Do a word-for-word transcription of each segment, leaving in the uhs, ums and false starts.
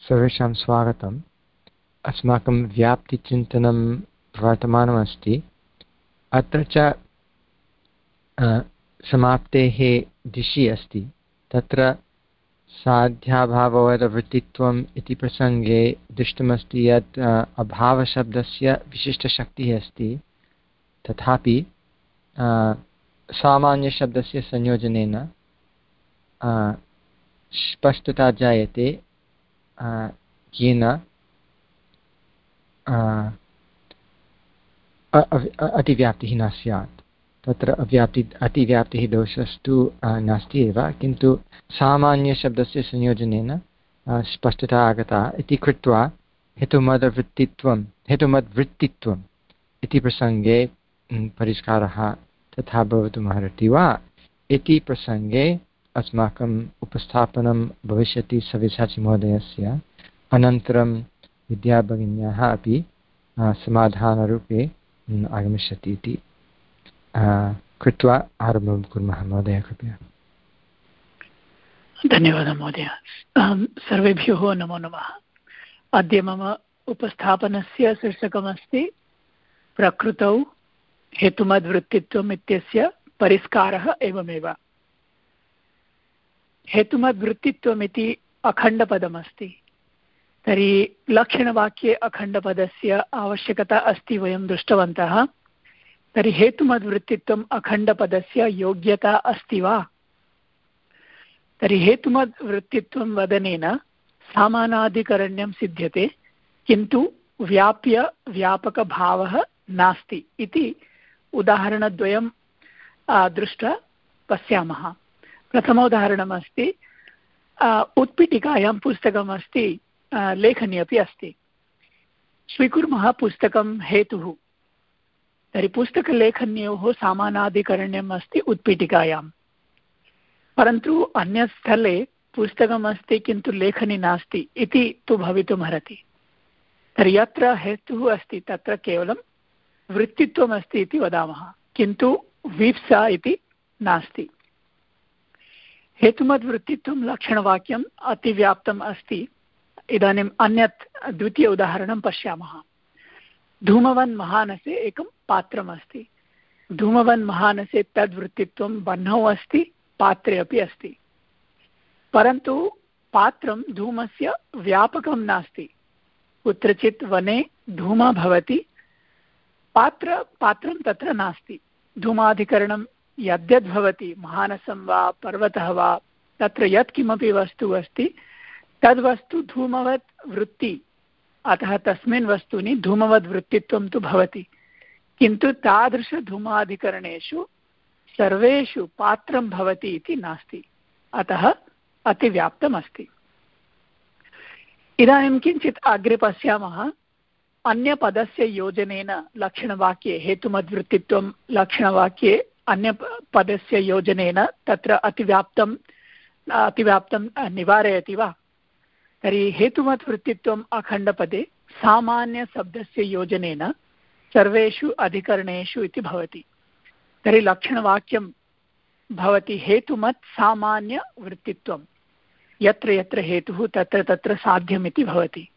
सर्वेषां स्वागतम्। अस्माकं व्याप्तिचिन्तनं वर्तमानमस्ति। अत्र च समाप्तेः दिशि अस्ति। तत्र साध्याभाववदवृत्तित्वम् इति प्रसङ्गे दृष्टमस्ति यत् अभावशब्दस्य विशिष्टशक्तिः अस्ति, तथापि सामान्यशब्दस्य संयोजनेन स्पष्टता जायते, येन अतिव्याप्तिः न स्यात्। तत्र अव्याप्ति अतिव्याप्तिः दोषस्तु नास्ति एव, किन्तु सामान्यशब्दस्य संयोजनेन स्पष्टता आगता इति कृत्वा हेतुमद्वृत्तित्वं हेतुमद्वृत्तित्वम् इति प्रसङ्गे परिष्कारः तथा भवितुमर्हति वा इति प्रसङ्गे अस्माकम् उपस्थापनं भविष्यति सव्यसाचिमहोदयस्य। अनन्तरं विद्याभगिन्याः अपि समाधानरूपे आगमिष्यति इति कृत्वा आरम्भं कुर्मः। महोदय कृपया। धन्यवादः महोदय। सर्वेभ्यो नमो नमः। अद्य मम उपस्थापनस्य शीर्षकमस्ति प्रकृतौ हेतुमद्वृत्तित्वम् इत्यस्य परिष्कारः एवमेव। हेतुमद्वृत्तित्वमिति अखण्डपदमस्ति। तर्हि लक्षणवाक्ये अखण्डपदस्य आवश्यकता अस्ति, वयं दृष्टवन्तः। तर्हि हेतुमद्वृत्तित्वम् अखण्डपदस्य योग्यता अस्ति वा? तर्हि हेतुमद्वृत्तित्वं वदनेन सामानाधिकरण्यं सिद्ध्यते, किन्तु व्याप्य व्यापकभावः नास्ति इति उदाहरणद्वयं दृष्ट्वा पश्यामः। प्रथमोदाहरणमस्ति, उत्पीठिकायां पुस्तकमस्ति, लेखनी अपि अस्ति। स्वीकुर्मः पुस्तकं हेतुः। तर्हि पुस्तकलेखन्योः सामानाधिकरण्यम् अस्ति उत्पीठिकायां, परन्तु अन्यस्थले पुस्तकमस्ति किन्तु लेखनी नास्ति इति तु भवितुमर्हति। तर्हि यत्र हेतुः अस्ति तत्र केवलं वृत्तित्वमस्ति इति वदामः, किन्तु वीप्सा इति नास्ति। हेतुमद्वृत्तित्वं लक्षणवाक्यम् अतिव्याप्तम् अस्ति। इदानीम् अन्यत् द्वितीय उदाहरणं पश्यामः। धूमवन् महानसे एकं पात्रमस्ति। धूमवन् महानसे तद्वृत्तित्वं बह्नौ अस्ति, पात्रे अपि अस्ति, परन्तु पात्रं धूमस्य व्यापकं नास्ति। कुत्रचित् वने धूमः भवति, पात्र पात्रं तत्र नास्ति। धूमाधिकरणं यद्यद्भवति, महानसं वा पर्वतः वा, तत्र यत्किमपि वस्तु अस्ति तद्वस्तु धूमवत् वृत्ति, अतः तस्मिन् वस्तुनि धूमवद् वृत्तित्वं तु भवति, किन्तु तादृशधूमाधिकरणेषु सर्वेषु पात्रं भवति इति नास्ति, अतः अतिव्याप्तमस्ति। इदानीं किञ्चित् अग्रे पश्यामः। अन्यपदस्य योजनेन लक्षणवाक्ये हेतुमद्वृत्तित्वं लक्षणवाक्ये अन्यपदस्य योजनेन तत्र अतिव्याप्तं अतिव्याप्तं निवारयति वा? तर्हि हेतुमद्वृत्तित्वम् अखण्डपदे सामान्यशब्दस्य योजनेन सर्वेषु अधिकरणेषु इति भवति। तर्हि लक्षणवाक्यं भवति हेतुमत् सामान्यवृत्तित्वं। यत्र यत्र हेतुः तत्र तत्र साध्यमिति भवति।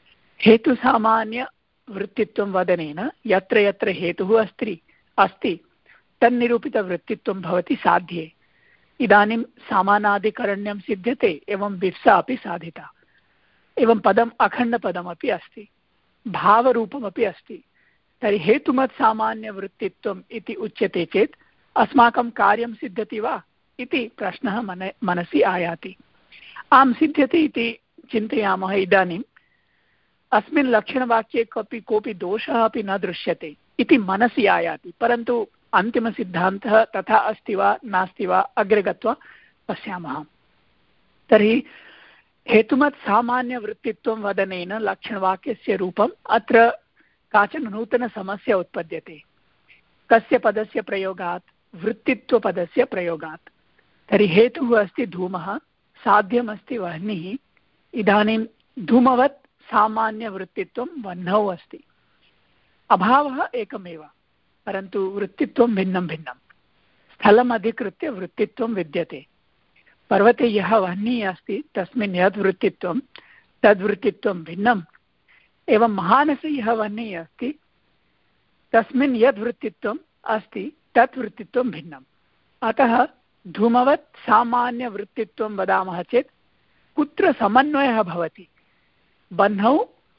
हेतुसामान्यवृत्तित्वं वदनेन यत्र यत्र हेतुः अस्ति अस्ति तन्निरूपितवृत्तित्वं भवति साध्ये। इदानीं सामानाधिकरण्यं सिद्ध्यते, एवं विप्सा अपि साधिता। एवं पदम् अखण्डपदमपि अस्ति, भावरूपमपि अस्ति। तर्हि हेतुमत् सामान्यवृत्तित्वम् इति उच्यते चेत् अस्माकं कार्यं सिद्ध्यति वा इति प्रश्नः मन मनसि आयाति। आं सिद्ध्यति इति चिन्तयामः। इदानीम् अस्मिन् लक्षणवाक्ये कोऽपि कोऽपि दोषः अपि न दृश्यते इति मनसि आयाति, परन्तु अन्तिमसिद्धान्तः तथा अस्ति वा नास्ति वा अग्रे गत्वा पश्यामः। तर्हि हेतुमत् सामान्यवृत्तित्वं वदनेन लक्षणवाक्यस्य रूपम् अत्र काचन नूतनसमस्या उत्पद्यते। कस्य पदस्य प्रयोगात्? वृत्तित्वपदस्य प्रयोगात्। तर्हि हेतुः अस्ति धूमः, साध्यमस्ति वह्निः। इदानीं धूमवत् सामान्यवृत्तित्वं वह्नौ अस्ति। अभावः एकमेव, परन्तु वृत्तित्वं भिन्नं भिन्नं। स्थलम् अधिकृत्य वृत्तित्वं विद्यते। पर्वते यः वह्निः अस्ति तस्मिन् यद् वृत्तित्वं तद्वृत्तित्वं भिन्नम्। एवं महानसे यः वह्निः अस्ति तस्मिन् यद् वृत्तित्वम् अस्ति तत् वृत्तित्वं भिन्नम्। अतः धूमवत् सामान्यवृत्तित्वं वदामः चेत् कुत्र समन्वयः भवति? बह्नौ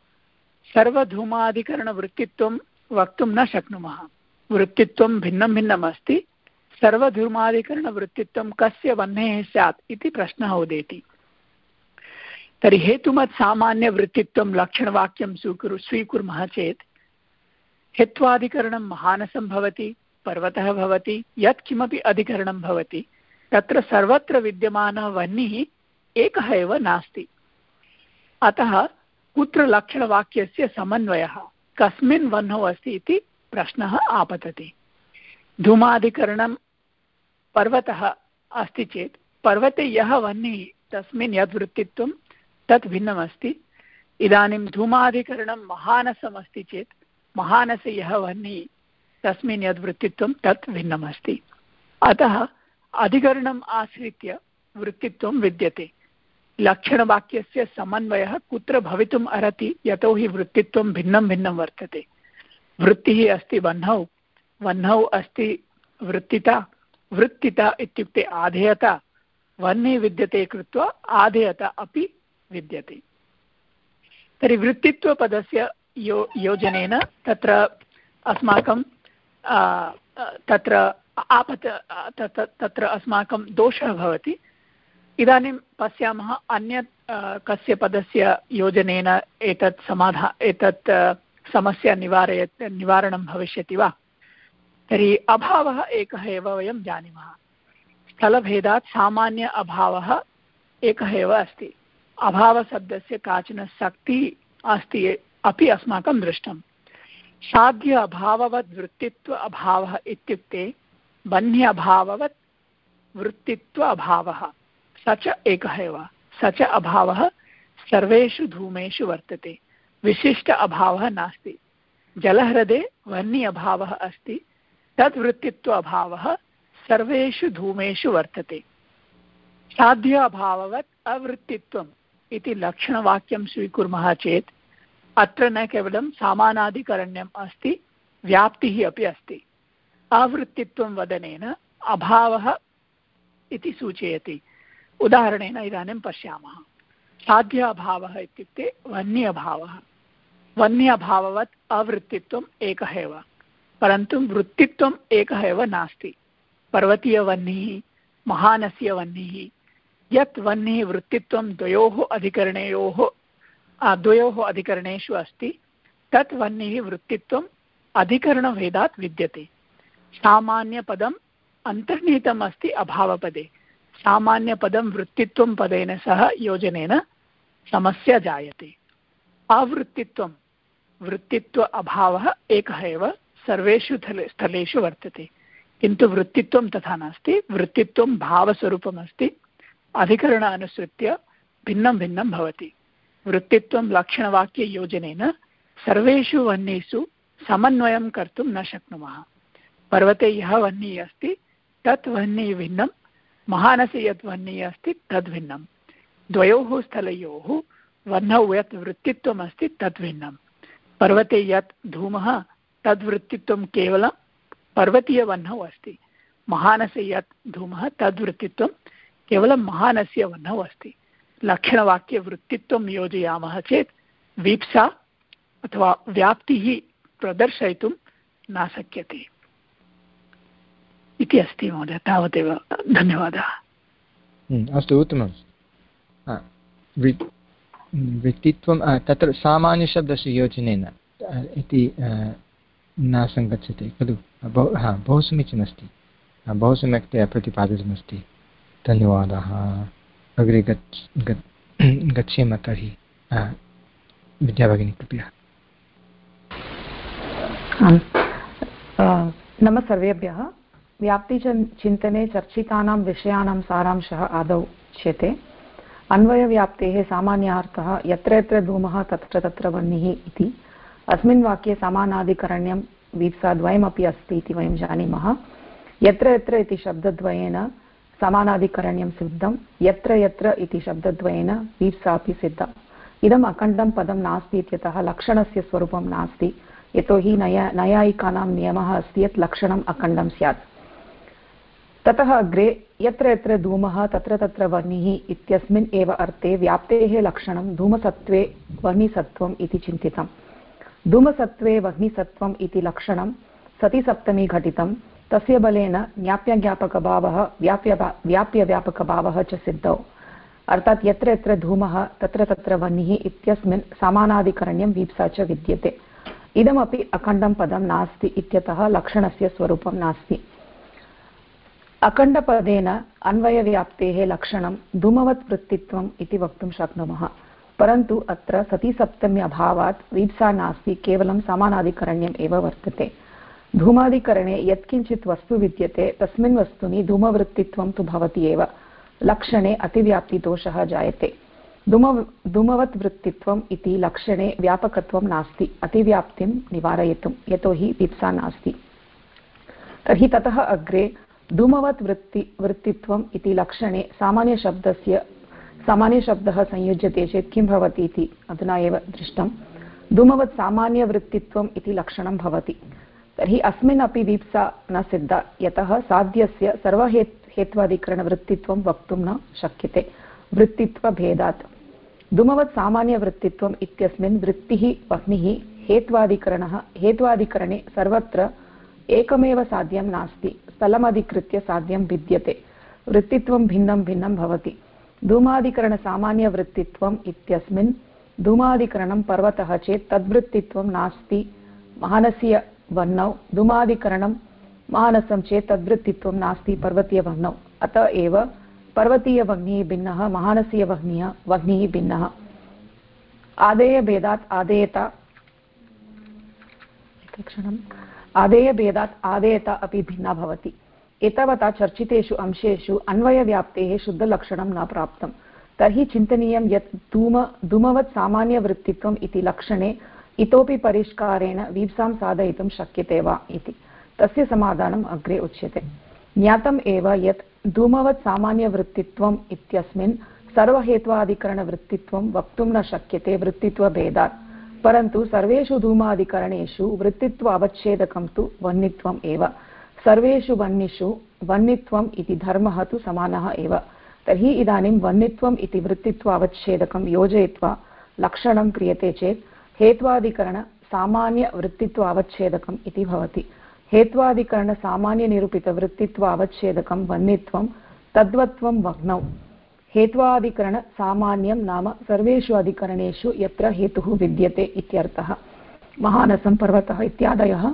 सर्वधूमाधिकरणवृत्तित्वं वक्तुं न शक्नुमः। वृत्तित्वं भिन्नं भिन्नम् अस्ति। सर्वधूमाधिकरणवृत्तित्वं कस्य वह्नेः स्यात् इति प्रश्नः उदेति। तर्हि हेतुमत् सामान्यवृत्तित्वं लक्षणवाक्यं स्वीकुरु स्वीकुर्मः चेत् हेत्वाधिकरणं महानसं भवति, पर्वतः भवति, यत्किमपि अधिकरणं भवति तत्र सर्वत्र विद्यमानः वह्निः एकः एव नास्ति। अतः कुत्र लक्षणवाक्यस्य समन्वयः, कस्मिन् वह्नौ अस्ति इति प्रश्नः आपतति। धूमाधिकरणं पर्वतः अस्ति चेत् पर्वते यः वह्निः तस्मिन् यद्वृत्तित्वं तत् भिन्नमस्ति। इदानीं धूमाधिकरणं महानसम् अस्ति चेत् महानसे यः वह्निः तस्मिन् यद्वृत्तित्वं तत् भिन्नमस्ति। अतः अधिकरणम् आश्रित्य वृत्तित्वं विद्यते। लक्षणवाक्यस्य समन्वयः कुत्र भवितुम् अर्हति? यतोहि वृत्तित्वं भिन्नं भिन्नं वर्तते। वृत्तिः अस्ति वह्नौ, वह्नौ अस्ति वृत्तिता, वृत्तिता इत्युक्ते आधेयता, वह्निः विद्यते कृत्वा आधेयता अपि विद्यते। तर्हि वृत्तित्वपदस्य यो योजनेन तत्र अस्माकं तत्र आपत तत्र अस्माकं दोषः भवति। इदानीं पश्यामः अन्यत् कस्य पदस्य योजनेन एतत् समाधा एतत् समस्या निवारय निवारणं भविष्यति वा? तर्हि अभावः एकः एव वयं जानीमः। स्थलभेदात् सामान्य अभावः एकः एव अस्ति। अभावशब्दस्य काचन शक्तिः अस्ति अपि अस्माकं दृष्टं। साध्य अभाववद् वृत्तित्व अभावः इत्युक्ते बह्न्य अभाववत् वृत्तित्व अभावः, स च एकः एव। स च अभावः सर्वेषु धूमेषु वर्तते, विशिष्ट अभावः नास्ति। जलह्रदे वह्नि अभावः अस्ति, तद् वृत्तित्व अभावः सर्वेषु धूमेषु वर्तते। साध्य अभाववत् अवृत्तित्वम् इति लक्षणवाक्यं स्वीकुर्मः चेत् अत्र न केवलं सामानाधिकरण्यम् अस्ति, व्याप्तिः अपि अस्ति। अवृत्तित्वं वदनेन अभावः इति सूचयति। उदाहरणेन इदानीं पश्यामः। साध्य अभावः इत्युक्ते वह्नि अभावः। वह्नि अभाववत् अवृत्तित्वम् एकः एव, परन्तु वृत्तित्वम् एकः एव नास्ति। पर्वतीयवह्निः, महानस्य वह्निः, यत् वह्निः वृत्तित्वं द्वयोः अधिकरणयोः द्वयोः अधिकरणेषु अस्ति तत् वह्निः वृत्तित्वम् अधिकरणभेदात् विद्यते। सामान्यपदम् अन्तर्निहितम् अस्ति अभावपदे। सामान्यपदं वृत्तित्वं पदेन सह योजनेन समस्या जायते। अवृत्तित्वं वृत्तित्व अभावः एकः एव सर्वेषु स्थलेषु वर्तते, किन्तु वृत्तित्वं तथा नास्ति। वृत्तित्वं भावस्वरूपमस्ति, अधिकरण अनुसृत्य भिन्नं भिन्नं भवति। वृत्तित्वं लक्षणवाक्ययोजनेन सर्वेषु वह्निषु समन्वयं कर्तुं न शक्नुमः। पर्वते यः वह्निः अस्ति तत् वह्निः भिन्नं, महानसे यत् वह्निः अस्ति तद् भिन्नं। द्वयोः स्थलयोः वह्नौ यत् वृत्तित्वम् अस्ति तद् भिन्नं। पर्वते यत् धूमः तद्वृत्तित्वं केवलं पर्वतीयवह्नौ अस्ति। महानसे यत् धूमः तद्वृत्तित्वं केवलं महानस्य वह्नौ अस्ति। लक्षणवाक्यवृत्तित्वं योजयामः चेत् वीप्सा अथवा व्याप्तिः प्रदर्शयितुं न शक्यते इति अस्ति महोदय। तावदेव, धन्यवादः। अस्तु, उत्तमं। वृत्तित्वं तत्र सामान्यशब्दस्य योजनेन इति न सङ्गच्छति खलु? बहु हा बहु समीचीनमस्ति, बहु सम्यक्तया प्रतिपादितमस्ति। धन्यवादाः। अग्रे गच्छ गच्छेम तर्हि। विद्याभगिनी कृपया। नमः सर्वेभ्यः। व्याप्तिचिन्तने चर्चितानां विषयाणां सारांशः आदौ उच्यते। अन्वयव्याप्तेः सामान्यार्थः यत्र यत्र धूमः तत्र तत्र वह्निः इति। अस्मिन् वाक्ये समानाधिकरण्यं वीप्साद्वयमपि अस्ति इति वयं जानीमः। यत्र यत्र इति शब्दद्वयेन समानाधिकरण्यं सिद्धं, यत्र यत्र इति शब्दद्वयेन वीप्सा अपि सिद्धं। इदम् अखण्डं पदं नास्ति इत्यतः लक्षणस्य स्वरूपं नास्ति, यतोहि नया नैयायिकानां नियमः अस्ति यत् लक्षणम् अखण्डं स्यात्। ततः अग्रे यत्र यत्र धूमः तत्र तत्र वर्णिः इत्यस्मिन् एव अर्थे व्याप्तेः लक्षणं धूमसत्त्वे वर्णिसत्त्वम् इति चिन्तितम्। धूमसत्त्वे वर्णिसत्त्वम् इति लक्षणं सतिसप्तमी घटितं, तस्य बलेन ज्ञाप्यज्ञापकभावः व्याप्य व्याप्यव्यापकभावः च सिद्धौ। अर्थात् यत्र यत्र धूमः तत्र तत्र वर्णिः इत्यस्मिन् समानाधिकरण्यं वीप्सा च विद्यते। इदमपि अखण्डं पदं नास्ति इत्यतः लक्षणस्य स्वरूपं नास्ति। अखण्डपदेन अन्वयव्याप्तेः लक्षणं धूमवत् वृत्तित्वम् इति वक्तुं शक्नुमः, परन्तु अत्र सतिसप्तम्यभावात् वीप्सा नास्ति, केवलं समानाधिकरण्यम् एव वर्तते। धूमादिकरणे यत्किञ्चित् वस्तु विद्यते तस्मिन् वस्तुनि धूमवृत्तित्वं तु भवति एव, लक्षणे अतिव्याप्तिदोषः जायते। धूम धूमवत् वृत्तित्वम् इति लक्षणे व्यापकत्वं नास्ति अतिव्याप्तिं निवारयितुं, यतोहि वीप्सा नास्ति। तर्हि ततः अग्रे धूमवत् वृत्ति वृत्तित्वम् इति लक्षणे सामान्यशब्दस्य सामान्यशब्दः संयुज्यते चेत् किं भवति इति अधुना एव दृष्टं। धूमवत् सामान्यवृत्तित्वम् इति लक्षणं भवति। तर्हि अस्मिन् अपि वीप्सा न सिद्धा, यतः साध्यस्य सर्वहेत् हेत्वाधिकरणवृत्तित्वं वक्तुं न शक्यते वृत्तित्वभेदात्। धूमवत् सामान्यवृत्तित्वम् इत्यस्मिन् वृत्तिः वह्निः हेत्वाधिकरणः हेत्वाधिकरणे सर्वत्र एकमेव साध्यं नास्ति, स्थलमधिकृत्य साध्यं भिद्यते। वृत्तित्वं भिन्नं भिन्नं भवति। धूमाधिकरणसामान्यवृत्तित्वम् इत्यस्मिन् धूमाधिकरणं पर्वतः चेत् तद्वृत्तित्वं नास्ति महानसीयवर्णौ, धूमाधिकरणं मानसं चेत् तद्वृत्तित्वं नास्ति पर्वतीयवर्णौ। अतः एव पर्वतीयवह्निः भिन्नः, महानसीयवह्निः वह्निः भिन्नः। आदेयभेदात् आदेयता एकक्षणम् आदेयभेदात् आदेयता अपि भिन्ना भवति। एतावता चर्चितेषु अंशेषु अन्वयव्याप्तेः शुद्धलक्षणं न प्राप्तं। तर्हि चिन्तनीयं यत् धूम धूमवत् सामान्यवृत्तित्वम् इति लक्षणे इतोपि परिष्कारेण वीप्सां साधयितुं शक्यते वा इति। तस्य समाधानम् अग्रे उच्यते। ज्ञातम् एव यत् धूमवत् सामान्यवृत्तित्वम् इत्यस्मिन् सर्वहेत्वाधिकरणवृत्तित्वं वक्तुं न शक्यते वृत्तित्वभेदात्, परन्तु सर्वेषु धूमादिकरणेषु वृत्तित्व अवच्छेदकं तु वह्नित्वम् एव। सर्वेषु वह्निषु वह्नित्वम् इति धर्मः तु समानः एव। तर्हि इदानीं वह्नित्वम् इति वृत्तित्व अवच्छेदकं योजयित्वा लक्षणं क्रियते चेत् हेत्वाधिकरण सामान्यवृत्तित्व अवच्छेदकम् इति भवति। हेत्वाधिकरण सामान्यनिरूपितवृत्तित्व अवच्छेदकं वह्नित्वं तद्वत्वं वह्नौ। हेत्वाधिकरण सामान्यं नाम सर्वेषु अधिकरणेषु यत्र हेतुः विद्यते इत्यर्थः। महानसं पर्वतः इत्यादयः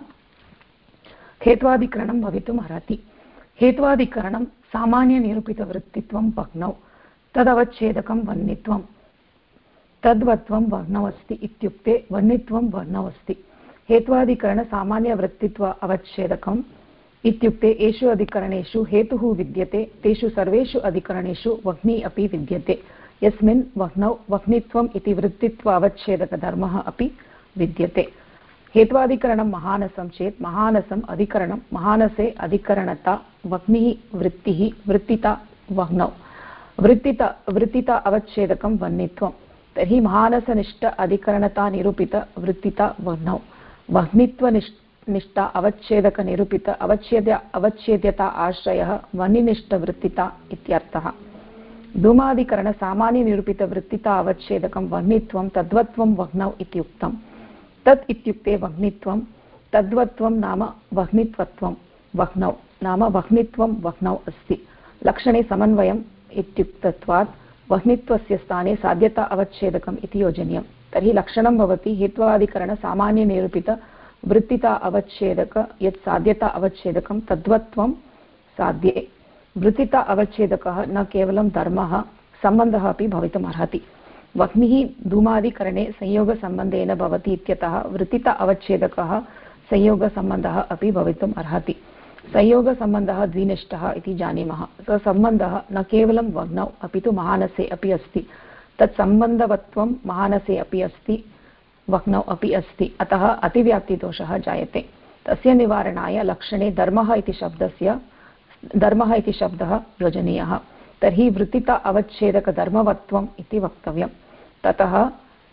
हेत्वाधिकरणं भवितुम् अर्हति। हेत्वाधिकरणं सामान्यनिरूपितवृत्तित्वं वह्नौ, तदवच्छेदकं वह्नित्वं, तद्वत्वं वह्नौ अस्ति इत्युक्ते वह्नित्वं वह्नौ अस्ति। हेत्वाधिकरण सामान्यवृत्तित्व अवच्छेदकम् इत्युक्ते येषु अधिकरणेषु हेतुः विद्यते तेषु सर्वेषु अधिकरणेषु वह्नि अपि विद्यते, यस्मिन् वह्नौ वह्नित्वम् इति वृत्तित्व अवच्छेदकधर्मः अपि विद्यते। हेत्वाधिकरणं महानसं चेत् महानसम् अधिकरणं, महानसे अधिकरणता वह्निः वृत्तिः वृत्तिता वह्नौ, वृत्तिता वृत्तिता अवच्छेदकं वह्नित्वं। तर्हि महानसनिष्ठ अधिकरणता निरूपित वृत्तिता वह्नौ, वह्नित्वनिष्ठ निष्ठा अवच्छेदक निरूपित अवच्छेद्य अवच्छेद्यता आश्रयः वह्निनिष्ठवृत्तिता इत्यर्थः। धूमाधिकरण सामान्य निरूपित वृत्तिता अवच्छेदकं वह्नित्वं तद्वत्वं वह्नौ इत्युक्तम्। तत् इत्युक्ते वह्नित्वं, तद्वत्वं नाम वह्नित्वत्वं, वह्नौ नाम वह्नित्वं वह्नौ अस्ति। लक्षणे समन्वयम् इत्युक्तत्वात् वह्नित्वस्य स्थाने साध्यता अवच्छेदकम् इति योजनीयं। तर्हि लक्षणं भवति हेत्वाधिकरण सामान्य निरूपित वृत्तिता अवच्छेदक यत् साध्यता अवच्छेदकं तद्वत्वं साध्ये। वृत्तिता अवच्छेदकः न केवलं धर्मः, सम्बन्धः अपि भवितुम् अर्हति। वह्निः धूमादिकरणे संयोगसम्बन्धेन भवति इत्यतः वृत्तिता अवच्छेदकः संयोगसम्बन्धः अपि भवितुम् अर्हति। संयोगसम्बन्धः द्विनिष्ठः इति जानीमः। स सम्बन्धः न केवलं वह्नौ अपि तु महानसे अपि अस्ति। तत् सम्बन्धवत्वं महानसे अपि अस्ति, वह्नौ अपि अस्ति। अतः अतिव्याप्तिदोषः जायते। तस्य निवारणाय लक्षणे धर्मः इति शब्दस्य धर्मः इति शब्दः योजनीयः। तर्हि वृत्तिता अवच्छेदकधर्मवत्वम् इति वक्तव्यं। ततः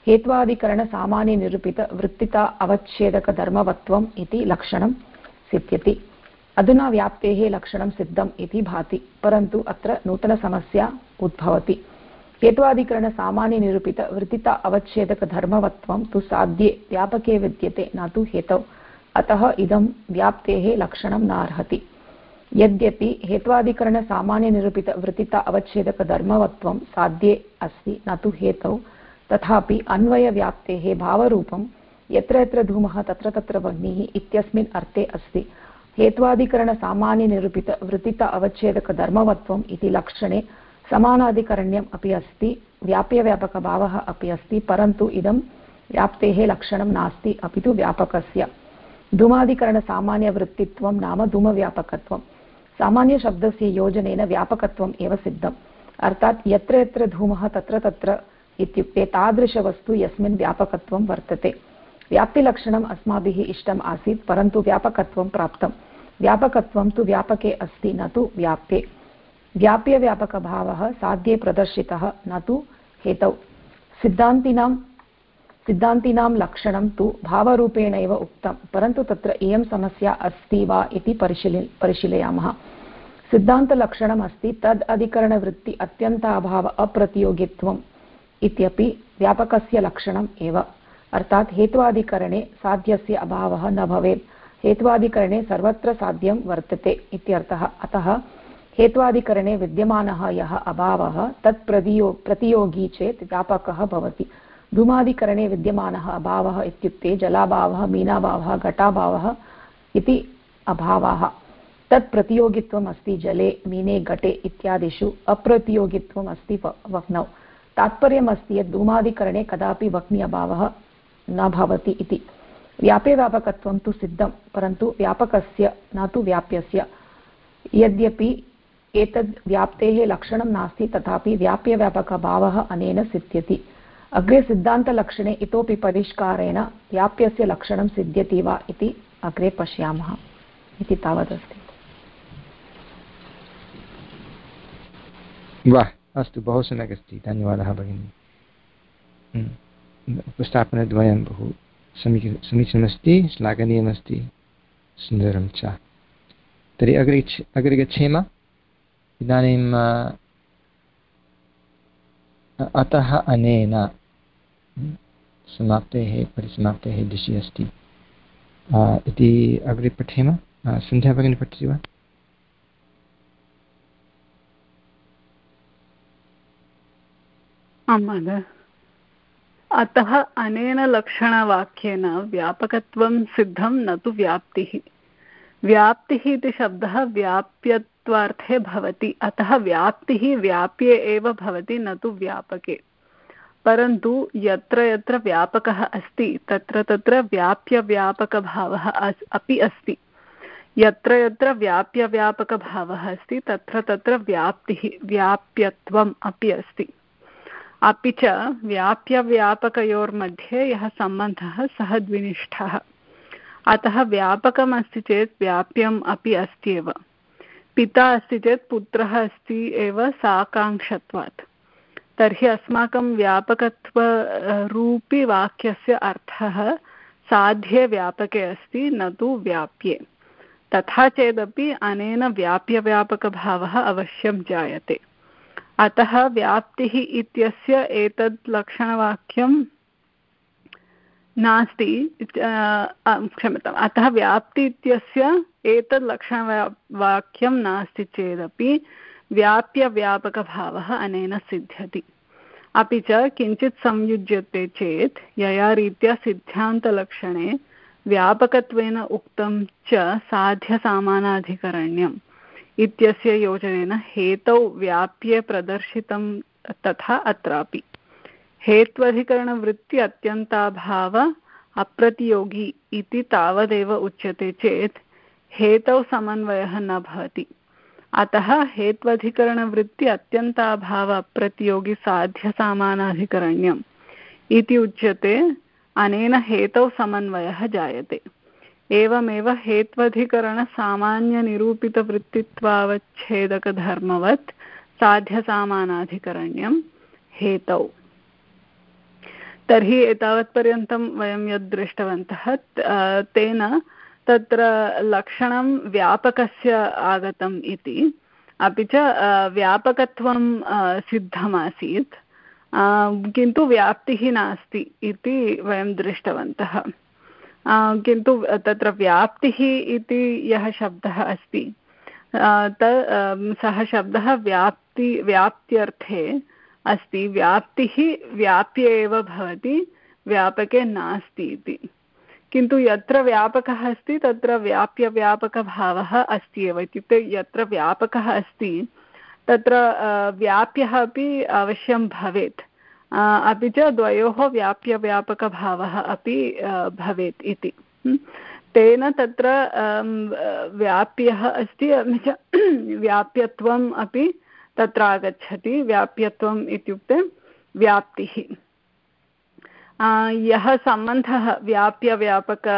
हेत्वादिकरणसामान्यनिरूपितवृत्तिता अवच्छेदकधर्मवत्वम् इति लक्षणं सिद्ध्यति। अधुना व्याप्तेः लक्षणं सिद्धम् इति भाति, परन्तु अत्र नूतनसमस्या उद्भवति। हेत्वादिकरणसामान्यनिरूपितवृत्तिता अवच्छेदकधर्मवत्वं तु साध्ये व्यापके विद्यते, न तु हेतौ, अतः इदं व्याप्तेः लक्षणं नार्हति। यद्यपि हेत्वादिकरणसामान्यनिरूपितवृत्तिता अवच्छेदकधर्मवत्वं साध्ये अस्ति, न तु हेतौ, तथापि अन्वयव्याप्तेः भावरूपं यत्र यत्र धूमः तत्र तत्र वह्निः इत्यस्मिन् अर्थे अस्ति। हेत्वादिकरणसामान्यनिरूपितवृत्तिता अवच्छेदकधर्मवत्वम् इति लक्षणे समानाधिकरण्यम् अपि अस्ति, व्याप्यव्यापकभावः अपि अस्ति, परन्तु इदं व्याप्तेः लक्षणं नास्ति, अपि तु व्यापकस्य। धूमादिकरणसामान्यवृत्तित्वं नाम धूमव्यापकत्वं। सामान्यशब्दस्य योजनेन व्यापकत्वम् एव सिद्धम्, अर्थात् यत्र यत्र धूमः तत्र तत्र इत्युक्ते तादृशवस्तु यस्मिन् व्यापकत्वं वर्तते। व्याप्तिलक्षणम् अस्माभिः इष्टम् आसीत्, परन्तु व्यापकत्वं प्राप्तं। व्यापकत्वं तु व्यापके अस्ति, न तु व्याप्ये। व्याप्यव्यापकभावः साध्ये प्रदर्शितः, न तु हेतौ। सिद्धान्तिनां सिद्धान्तिनां लक्षणं तु भावरूपेणैव उक्तं, परन्तु तत्र इयं समस्या अस्ति वा इति परिशील परिशीलयामः। सिद्धान्तलक्षणम् अस्ति तद् अधिकरणवृत्ति अत्यन्ताभाव अप्रतियोगित्वम् इत्यपि व्यापकस्य लक्षणम् एव, अर्थात् हेत्वादिकरणे साध्यस्य अभावः न भवेत्। हेत्वादिकरणे सर्वत्र साध्यं वर्तते इत्यर्थः। अतः हेत्वादिकरणे विद्यमानः यः अभावः तत् प्रतियो प्रतियोगी चेत् व्यापकः भवति। धूमादिकरणे विद्यमानः अभावः इत्युक्ते जलाभावः, मीनाभावः, घटाभावः इति अभावाः। तत् प्रतियोगित्वम् अस्ति जले, मीने, घटे इत्यादिषु, अप्रतियोगित्वम् अस्ति वह्नौ। तात्पर्यमस्ति यत् धूमादिकरणे कदापि वह्नि अभावः न भवति इति। व्याप्यव्यापकत्वं तु सिद्धं, परन्तु व्यापकस्य न तु व्याप्यस्य। यद्यपि एतद् व्याप्तेः लक्षणं नास्ति, तथापि व्याप्यव्यापकभावः अनेन सिद्ध्यति। अग्रे सिद्धान्तलक्षणे इतोपि परिष्कारेण व्याप्यस्य लक्षणं सिद्ध्यति वा इति अग्रे पश्यामः इति तावदस्ति। वाह, अस्तु, बहु सम्यक् अस्ति, धन्यवादः भगिनी। उपस्थापनद्वयं बहु समीचीनं समीचीनमस्ति, श्लाघनीयमस्ति, सुन्दरं च। तर्हि अग्रे अग्रे गच्छेम। इदानीं अतः अनेन समाप्तेः परिसमाप्तेः दिशि अस्ति इति अग्रे पठेम। सन्ध्या भगिनी पठति वा? आम् महोदय। अतः अनेन लक्षणवाक्येन व्यापकत्वं सिद्धं न तु व्याप्तिः। व्याप्तिः इति शब्दः व्याप्यत्वार्थे भवति, अतः व्याप्तिः व्याप्ये एव भवति, न तु व्यापके। परन्तु यत्र यत्र व्यापकः अस्ति तत्र तत्र व्याप्यव्यापकभावः अपि अस्ति। यत्र यत्र व्याप्यव्यापकभावः अस्ति तत्र तत्र व्याप्तिः व्याप्यत्वम् अपि अस्ति। अपि च व्याप्यव्यापकयोर्मध्ये यः सम्बन्धः सः द्विनिष्ठः। अतः व्यापकमस्ति चेत् व्याप्यम् अपि अस्त्येव। पिता अस्ति चेत् पुत्रः अस्ति एव साकाङ्क्षत्वात्। तर्हि अस्माकं व्यापकत्वरूपी वाक्यस्य अर्थः साध्ये व्यापके अस्ति, न तु व्याप्ये। तथा चेदपि अनेन व्याप्यव्यापकभावः अवश्यं जायते। अतः व्याप्तिः इत्यस्य एतद् लक्षणवाक्यं नास्ति, क्षम्यताम्, अतः व्याप्ति इत्यस्य एतद् लक्षणवाक्यं नास्ति चेदपि व्याप्यव्यापकभावः अनेन सिद्ध्यति। अपि च किञ्चित् संयुज्यते चेत् यया रीत्या सिद्धान्तलक्षणे व्यापकत्वेन उक्तं च साध्यसामानाधिकरण्यम् इत्यस्य योजनेन हेतौ व्याप्ये प्रदर्शितं, तथा अत्रापि हेत्वधिकरणवृत्ति अत्यन्ताभाव अप्रतियोगी इति तावदेव उच्यते चेत् हेतौ समन्वयः न भवति। अतः हेत्वधिकरणवृत्ति अत्यन्ताभाव अप्रतियोगी साध्यसामानाधिकरण्यम् इति उच्यते। अनेन हेतौ समन्वयः जायते। एवमेव हेत्वधिकरणसामान्यनिरूपितवृत्तित्वावच्छेदकधर्मवत् साध्यसामानाधिकरण्यं हेतौ। तर्हि एतावत्पर्यन्तं वयं यद् दृष्टवन्तः तेन तत्र लक्षणं व्यापकस्य आगतम् इति, अपि च व्यापकत्वं सिद्धमासीत् किन्तु व्याप्तिः नास्ति इति वयं दृष्टवन्तः। किन्तु तत्र व्याप्तिः इति यः शब्दः अस्ति त सः शब्दः व्याप्ति व्याप्त्यर्थे अस्ति। व्याप्तिः व्याप्य एव भवति, व्यापके नास्ति इति। किन्तु यत्र व्यापकः अस्ति तत्र व्याप्यव्यापकभावः अस्ति एव। इत्युक्ते यत्र व्यापकः अस्ति तत्र व्याप्यः अपि अवश्यं भवेत्, अपि च द्वयोः व्याप्यव्यापकभावः अपि भवेत् इति। तेन तत्र व्याप्यः अस्ति, अपि च व्याप्यत्वम् अपि तत्र आगच्छति। व्याप्यत्वम् इत्युक्ते व्याप्तिः। यः सम्बन्धः व्याप्यव्यापक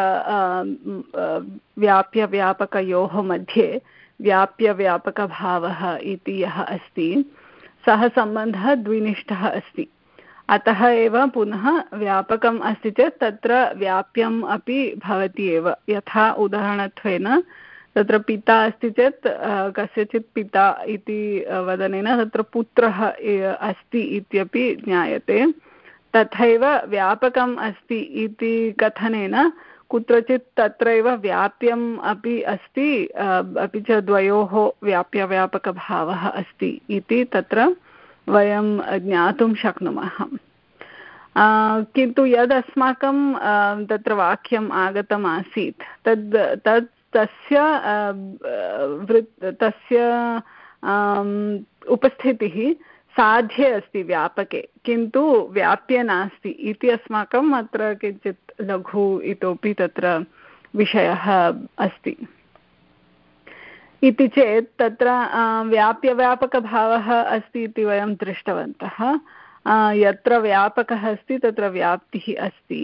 व्याप्यव्यापकयोः मध्ये व्याप्यव्यापकभावः इति यः अस्ति सः सम्बन्धः द्विनिष्ठः अस्ति। अतः एव पुनः व्यापकम् अस्ति चेत् तत्र व्याप्यम् अपि भवति एव। यथा उदाहरणत्वेन तत्र पिता अस्ति चेत् कस्यचित् पिता इति वदनेन तत्र पुत्रः अस्ति इत्यपि ज्ञायते। तथैव व्यापकम् अस्ति इति कथनेन कुत्रचित् तत्रैव व्याप्यम् अपि अस्ति, अपि च द्वयोः व्याप्यव्यापकभावः अस्ति इति तत्र वयं ज्ञातुं शक्नुमः। किन्तु यद् अस्माकं तत्र वाक्यम् आगतम् आसीत् तद् तत् तस्य तस्य उपस्थितिः साध्ये अस्ति व्यापके, किन्तु व्याप्ये नास्ति इति अस्माकम् अत्र किञ्चित् लघु इतोपि तत्र विषयः अस्ति। इति चेत् तत्र व्याप्यव्यापकभावः अस्ति इति वयं दृष्टवन्तः। यत्र व्यापकः अस्ति तत्र व्याप्तिः अस्ति।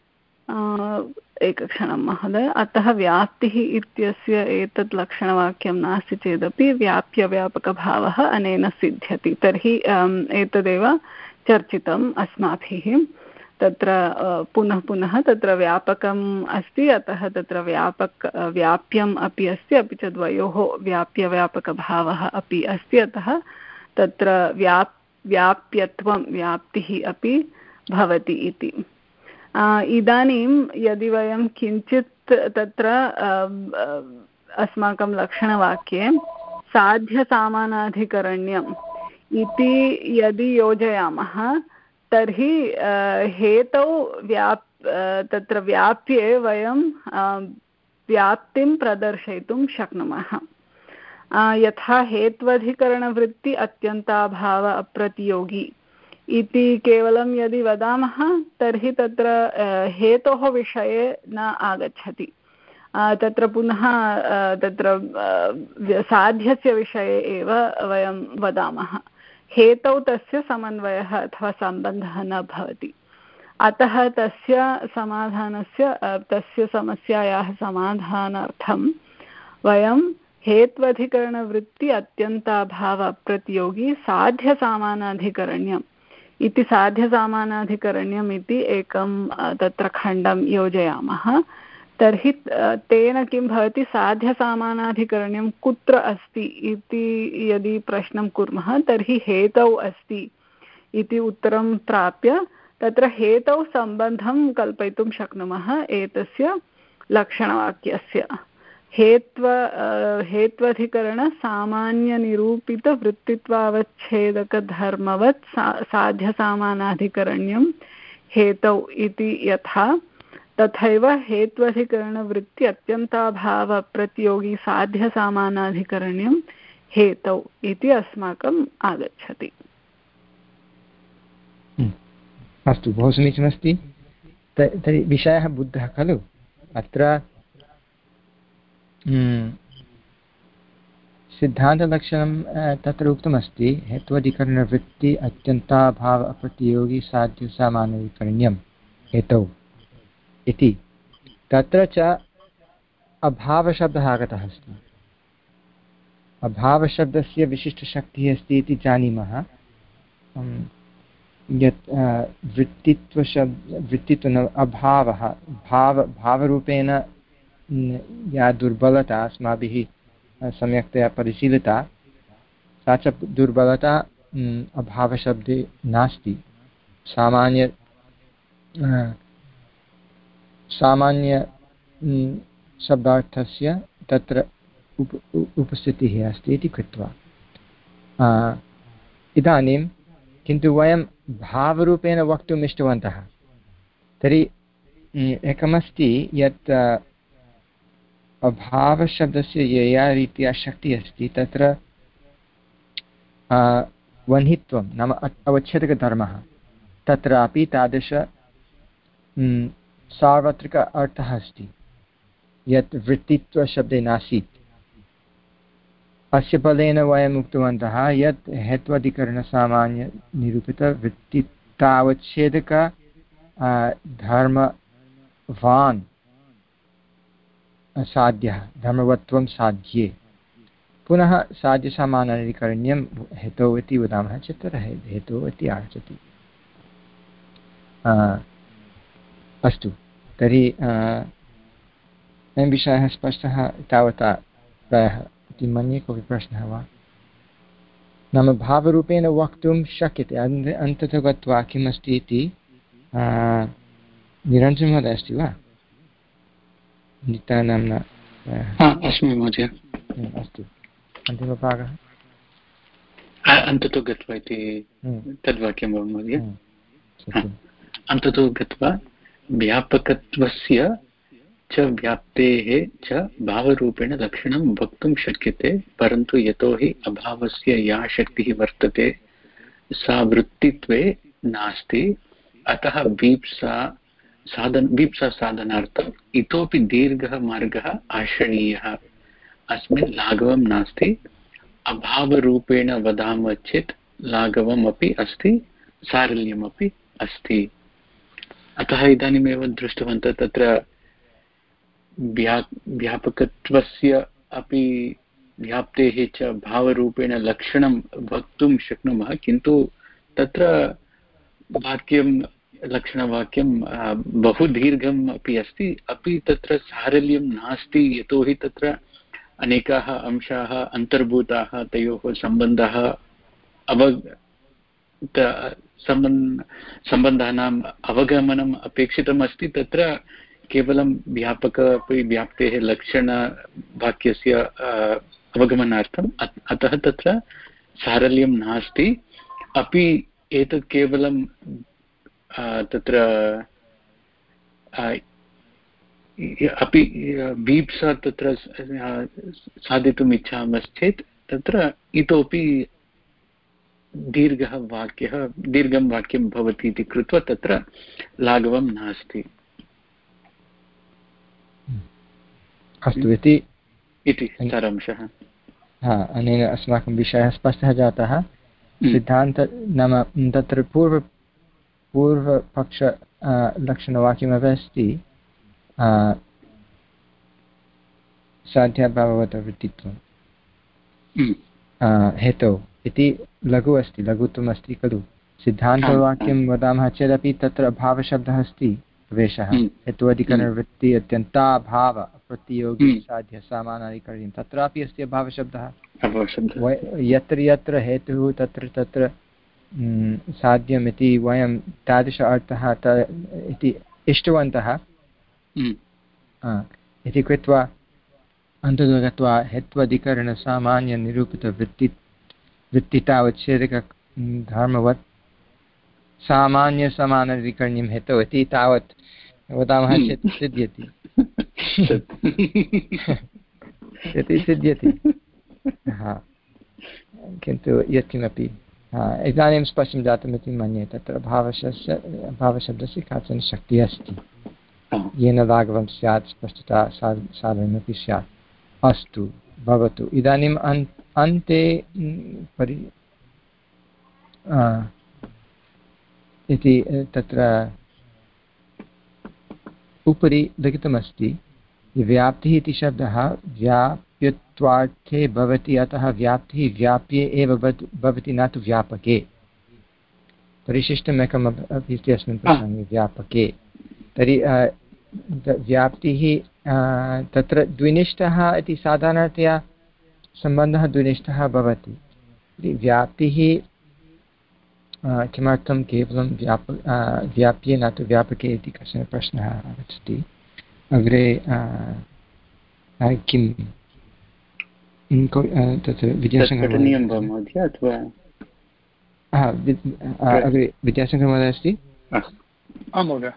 एकक्षणं महोदय। अतः व्याप्तिः इत्यस्य एतत् लक्षणवाक्यं नास्ति चेदपि व्याप्यव्यापकभावः अनेन सिद्ध्यति। तर्हि एतदेव चर्चितम् अस्माभिः। तत्र पुनः पुनः तत्र व्यापकम् अस्ति, अतः तत्र व्यापक व्याप्यम् अपि अस्ति, अपि च द्वयोः व्याप्यव्यापकभावः अपि अस्ति। अतः तत्र व्याप् व्याप्यत्वं व्याप्तिः अपि भवति इति। इदानीं यदि वयं किञ्चित् तत्र अस्माकं लक्षणवाक्ये साध्यसामानाधिकरण्यम् इति यदि योजयामः तर्हि हेतौ व्याप् तत्र व्याप्ये वयं व्याप्तिं प्रदर्शयितुं शक्नुमः। यथा हेत्वधिकरणवृत्ति अत्यन्ताभाव अप्रतियोगी इति केवलं यदि वदामः तर्हि तत्र हेतोः विषये न आगच्छति। तत्र पुनः तत्र साध्यस्य विषये एव वयं वदामः। हेतौ तस्य समन्वयः अथवा सम्बन्धः न भवति। अतः तस्य समाधानस्य तस्य समस्यायाः समाधानार्थं वयं हेत्वधिकरणवृत्ति अत्यन्ताभाव अप्रतियोगी साध्यसामानाधिकरण्यम् इति साध्यसामानाधिकरण्यम् इति एकं तत्र खण्डं योजयामः। तर्हि तेन किं भवति, साध्यसामानाधिकरण्यं कुत्र अस्ति इति यदि प्रश्नं कुर्मः तर्हि हेतौ अस्ति इति उत्तरं प्राप्य तत्र हेतौ सम्बन्धं कल्पयितुं शक्नुमः एतस्य लक्षणवाक्यस्य। हेत्व हेत्वधिकरणसामान्यनिरूपितवृत्तित्वावच्छेदकधर्मवत् सा साध्यसामानाधिकरण्यं हेतौ इति यथा, तथैव हेत्वधिकरणवृत्ति अत्यन्ताभावप्रतियोगी साध्यसामानाधिकरण्यं हेतौ इति अस्माकम् आगच्छति। अस्तु, बहु समीचीनमस्ति। तर्हि विषयः बुद्धः खलु। अत्र सिद्धान्तलक्षणं तत्र उक्तमस्ति हेत्वधिकरणवृत्ति अत्यन्ताभाव अप्रतियोगी साध्यसामानाधिकरण्यं हेतौ इति। तत्र च अभावशब्दः आगतः अस्ति। अभावशब्दस्य विशिष्टशक्तिः अस्ति इति जानीमः। यत् वृत्तित्वशब्द वृत्तित्व न अभावः भाव भावरूपेण या दुर्बलता अस्माभिः सम्यक्तया परिशीलिता सा च दुर्बलता अभावशब्दे नास्ति। सामान्य सामान्य शब्दार्थस्य तत्र उप उपस्थितिः अस्ति इति कृत्वा इदानीं किन्तु वयं भावरूपेण वक्तुम् इष्टवन्तः। तर्हि एकमस्ति यत् अभावशब्दस्य यया रीत्या शक्तिः अस्ति तत्र वह्नित्वं नाम अवच्छेदकधर्मः तत्रापि तादृश सार्वत्रिक अर्थः अस्ति यत् वृत्तित्वशब्दे नासीत्। अस्य बलेन वयम् उक्तवन्तः यत् हेत्वाधिकरणसामान्यनिरूपितवृत्तितावच्छेदक धर्मवान् साध्यः धर्मवत्वं साध्ये। पुनः साध्यसामानाधिकरण्यं हेतौ इति वदामः चेत् तत्र हेतुः इति आगच्छति। अस्तु, तर्हि अयं विषयः स्पष्टः तावता प्रायः इति मन्ये। कोऽपि प्रश्नः वा? नाम भावरूपेण वक्तुं शक्यते। अन्ततो गत्वा किमस्ति इति निरञ्जनमहोदय अस्ति वा? नितानाम्ना अस्मि महोदय। अस्तु, अन्तिमभागः अन्ततो गत्वा इति तद्वाक्यं वा महोदय? अन्ततो गत्वा व्यापकत्वस्य च व्याप्तेः च भावरूपेण लक्षणं वक्तुं शक्यते, परन्तु यतोहि अभावस्य या शक्तिः वर्तते सा वृत्तित्वे नास्ति, अतः वीप्सा साधन वीप्सा साधनार्थम् इतोपि दीर्घः मार्गः आश्रयणीयः। अस्मिन् लाघवं नास्ति। अभावरूपेण वदामः चेत् लाघवम् अपि अस्ति, सारल्यमपि अस्ति। अतः इदानीमेव दृष्टवन्तः तत्र व्या व्यापकत्वस्य अपि व्याप्तेः च भावरूपेण लक्षणं वक्तुं शक्नुमः, किन्तु तत्र वाक्यं लक्षणवाक्यं बहु दीर्घम् अपि अस्ति, अपि तत्र सारल्यं नास्ति, यतोहि तत्र अनेकाः अंशाः अन्तर्भूताः, तयोः सम्बन्धः अव सम्बन्ध सम्बन्धानाम् अवगमनम् अपेक्षितम् अस्ति। तत्र केवलं व्यापक अपि व्याप्तेः लक्षणवाक्यस्य अवगमनार्थम्, अतः तत्र सारल्यं नास्ति। अपि एतत् केवलं तत्र अपि वीप्सा तत्र साधितुम् इच्छामश्चेत् तत्र इतोपि दीर्घः वाक्यः दीर्घं वाक्यं भवति इति कृत्वा तत्र लाघवं नास्ति। अस्तु इति इति सारांशः। हा, अनेन अस्माकं विषयः स्पष्टः जातः। सिद्धान्त नाम तत्र पूर्व पूर्वपक्ष लक्षणवाक्यमपि अस्ति, साध्याभाववृत्तित्वं हेतौ इति लघु अस्ति, लघुत्वम् अस्ति खलु। सिद्धान्तवाक्यं वदामः चेदपि तत्र भावशब्दः अस्ति, प्रवेशः हेत्वाधिकरणवृत्ति अत्यन्ताभाव प्रतियोगी साध्य सामानाधिकरणं, तत्रापि अस्ति अभावशब्दः। यत्र यत्र हेतुः तत्र तत्र साध्यम् इति वयं तादृश अर्थः इति इष्टवन्तः इति कृत्वा अन्ततो गत्वा हेत्वाधिकरणसामान्यनिरूपितवृत्ति वृत्तितावच्छेदक धर्मवत् सामान्यसमानाधिकरण्यं हेतौ इति तावत् वदामः चेत् सिद्ध्यति इति सिद्ध्यति। हा, किन्तु यत्किमपि इदानीं स्पष्टं जातमिति मन्ये। तत्र भावशस्य भावशब्दस्य काचन शक्तिः अस्ति येन लाघवं स्यात्, स्पष्टता साधनमपि स्यात्। अस्तु, भवतु। इदानीम् अन् अन्ते परि इति तत्र उपरि लिखितमस्ति, व्याप्तिः इति शब्दः व्याप्यत्वार्थे भवति, अतः व्याप्तिः व्याप्ये एव भवति, न तु व्यापके। परिशिष्टमेकम् अपि अस्ति अस्मिन् प्रसङ्गे व्यापके। तर्हि व्याप्तिः तत्र द्विनिष्ठः इति साधारणतया सम्बन्धः द्विनिष्ठः भवति। व्याप्तिः किमर्थं केवलं व्याप व्याप्ये न तु व्यापके इति कश्चन प्रश्नः आगच्छति। अग्रे किं तत्र विद्याशङ्करमहोदय अग्रे विद्याशङ्करमहोदय अस्ति। आं महोदय,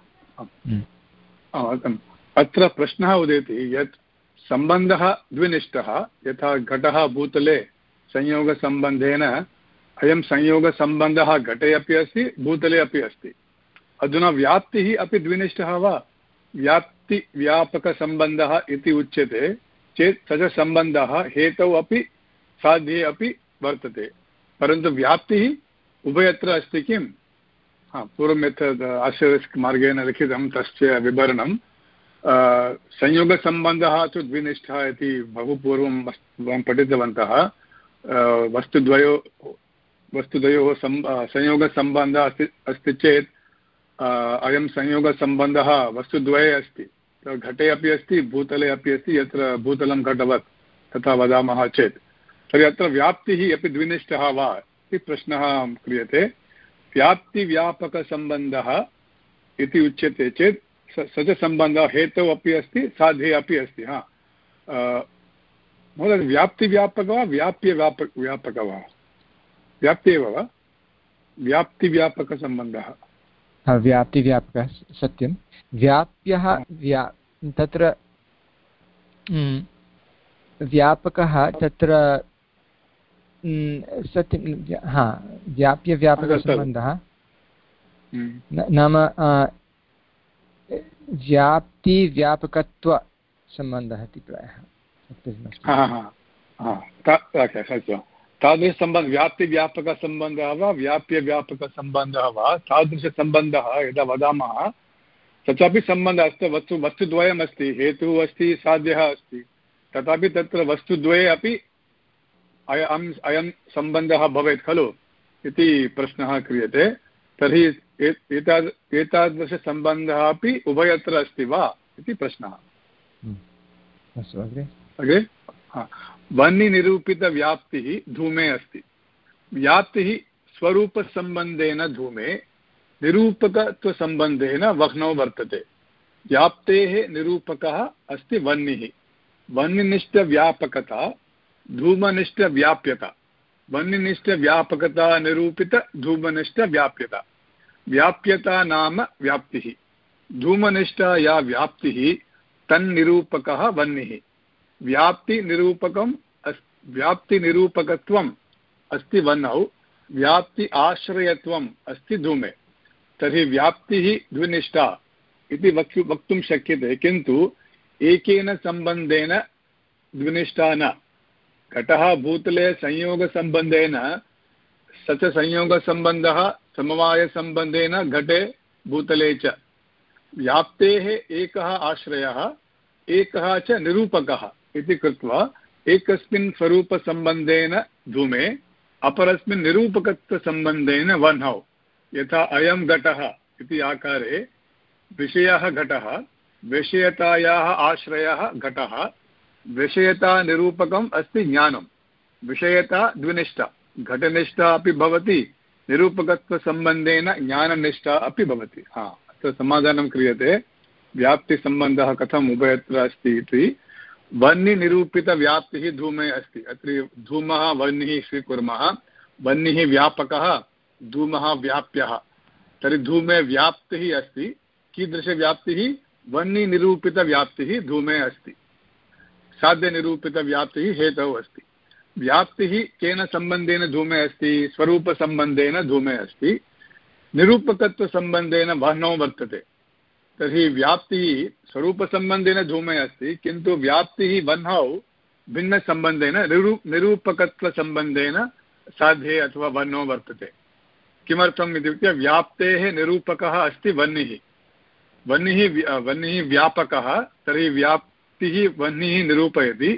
अत्र प्रश्नः उदेति यत् सम्बन्धः द्विनिष्ठः, यथा घटः भूतले संयोगसम्बन्धेन अयं संयोगसम्बन्धः घटे अपि अस्ति भूतले अपि अस्ति। अधुना व्याप्तिः अपि द्विनिष्ठः वा? व्याप्तिव्यापकसम्बन्धः इति उच्यते चेत् स च सम्बन्धः हेतौ अपि साध्ये अपि वर्तते, परन्तु व्याप्तिः उभयत्र अस्ति किम्? हा, पूर्वं यत् आश्चर्यमार्गेण लिखितं तस्य विवरणं संयोगसम्बन्धः तु द्विनिष्ठः इति बहु पूर्वं वयं पठितवन्तः। वस्तुद्वयो वस्तुद्वयोः सम् संयोगसम्बन्धः अस्ति अस्ति चेत् अयं संयोगसम्बन्धः वस्तुद्वये अस्ति, घटे अपि अस्ति भूतले अपि अस्ति। यत्र भूतलं घटवत् तथा वदामः चेत् तर्हि अत्र व्याप्तिः अपि द्विनिष्ठः वा इति प्रश्नः क्रियते। व्याप्तिव्यापकसम्बन्धः इति उच्यते चेत् स च सम्बन्धः हेतौ अपि अस्ति साध्ये अपि अस्ति। हा महोदय, व्याप्तिव्यापकः वा व्याप्यव्यापक व्यापकः वा? व्याप्ति एव वा? व्याप्तिव्यापकसम्बन्धः व्याप्तिव्यापकः सत्यं। व्याप्यः व्या तत्र व्यापकः तत्र सत्यं। हा, व्याप्यव्यापकसम्बन्धः नाम व्याप्तिव्यापकत्वसम्बन्धः इति प्रायः सत्यं। तादृशसम्बन्धः व्याप्तिव्यापकसम्बन्धः वा व्याप्यव्यापकसम्बन्धः वा, तादृशसम्बन्धः यदा वदामः तथापि सम्बन्धः अस्ति। वस्तु वस्तुद्वयमस्ति, हेतुः अस्ति साध्यः अस्ति, तथापि तत्र वस्तुद्वये अपि अयम् अयं सम्बन्धः भवेत् खलु इति प्रश्नः क्रियते। तर्हि एताद् एतादृशसम्बन्धः अपि उभयत्र अस्ति वा इति प्रश्नः। अस्तु, अग्रे अग्रे वह्निनिरूपितव्याप्तिः धूमे अस्ति। व्याप्तिः स्वरूपसम्बन्धेन धूमे, निरूपकत्वसम्बन्धेन वह्नौ वर्तते। व्याप्तेः निरूपकः अस्ति वह्निः। वह्निनिष्ठव्यापकता धूमनिष्ठव्याप्यता। वह्निनिष्ठव्यापकता निरूपित धूमनिष्ठव्याप्यता। व्याप्यता नाम व्याप्तिः। धूमनिष्ठा या व्याप्तिः तन्निरूपकः वह्निः। व्याप्तिनिरूपकम् अस् व्याप्तिनिरूपकत्वम् अस्ति वह्नौ, व्याप्ति आश्रयत्वम् अस्ति धूमे। तर्हि व्याप्तिः द्विनिष्ठा इति वक्तु वक्तुं शक्यते, किन्तु एकेन सम्बन्धेन द्विनिष्ठा न। घटः भूतले संयोगसम्बन्धेन स च संयोगसम्बन्धः समवायसम्बन्धेन घटे भूतले च। व्याप्तेः एकः आश्रयः एकः च निरूपकः इति कृत्वा एकस्मिन् स्वरूपसम्बन्धेन धूमे अपरस्मिन् निरूपकत्वसम्बन्धेन वह्नौ। यथा अयं घटः इति आकारे विषयः घटः, विषयतायाः आश्रयः घटः, विषयतानिरूपकम् अस्ति ज्ञानं। विषयता द्विनिष्ठा, घटनिष्ठा अपि भवति, निरूपकत्वसम्बन्धेन ज्ञाननिष्ठा अपि भवति। हा, अत्र समाधानं क्रियते व्याप्तिसम्बन्धः कथम् उभयत्र अस्ति इति। वह्निनिरूपितव्याप्तिः धूमे अस्ति। अत्र धूमः वह्निः स्वीकुर्मः, वह्निः व्यापकः, धूमः व्याप्यः। तर्हि धूमे व्याप्तिः अस्ति। कीदृशव्याप्तिः? वह्निनिरूपितव्याप्तिः धूमे अस्ति। साध्यनिरूपितव्याप्तिः हेतौ अस्ति। व्याप्तिः केन सम्बन्धेन धूमे अस्ति? स्वरूपसम्बन्धेन धूमे अस्ति। निरूपकत्वसम्बन्धेन वह्नौ वर्तते। तर्हि व्याप्तिः स्वरूपसम्बन्धेन धूमे अस्ति, किन्तु व्याप्तिः वह्नौ भिन्नसम्बन्धेन निरू निरूपकत्वसम्बन्धेन साध्ये अथवा वह्नौ वर्तते। किमर्थम् इत्युक्ते व्याप्तेः निरूपकः अस्ति वह्निः। वह्निः वह्निः व्यापकः, तर्हि व्याप्तिः वह्निः निरूपयति।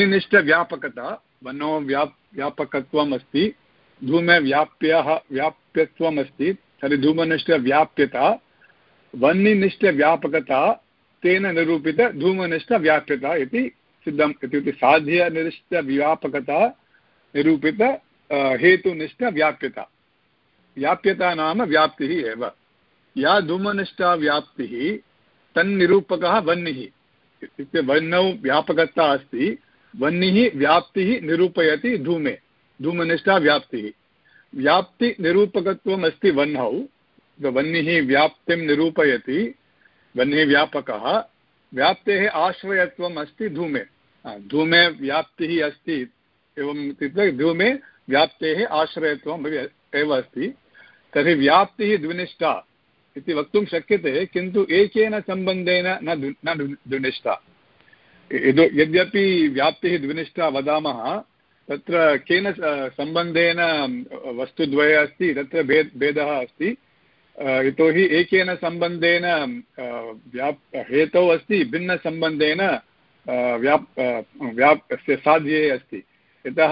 वह्निनिष्ठव्यापकता, वह्नौ व्याप् व्यापकत्वम् अस्ति। धूमे व्याप्यः व्याप्य व्याप्यत्वम् अस्ति तर्हि धूमनिष्ठव्याप्यता वह्निनिष्ठव्यापकता तेन निरूपित धूमनिष्ठव्याप्यता इति सिद्धम् इत्युक्ते साध्यनिष्ठव्यापकता निरूपित हेतुनिष्ठव्याप्यता व्याप्यता नाम व्याप्तिः एव या धूमनिष्ठा व्याप्तिः तन्निरूपकः वह्निः इत्युक्ते वह्नौ व्यापकता अस्ति वह्निः व्याप्तिः निरूपयति धूमे धूमनिष्ठा व्याप्तिः व्याप्तिनिरूपकत्वम् अस्ति वह्नौ वह्निः व्याप्तिं निरूपयति वह्निः व्यापकः व्याप्तेः आश्रयत्वम् अस्ति धूमे धूमे व्याप्तिः अस्ति एवम् इत्युक्ते धूमे व्याप्तेः आश्रयत्वम् एव अस्ति तर्हि व्याप्तिः द्विनिष्ठा इति वक्तुं शक्यते किन्तु एकेन सम्बन्धेन न न द्विनिष्ठा यद्यपि व्याप्तिः द्विनिष्ठा वदामः तत्र केन सम्बन्धेन वस्तुद्वये अस्ति तत्र भेद भेदः अस्ति यतोहि एकेन सम्बन्धेन व्याप् हेतौ अस्ति भिन्नसम्बन्धेन व्याप् व्याप् साध्ये अस्ति यतः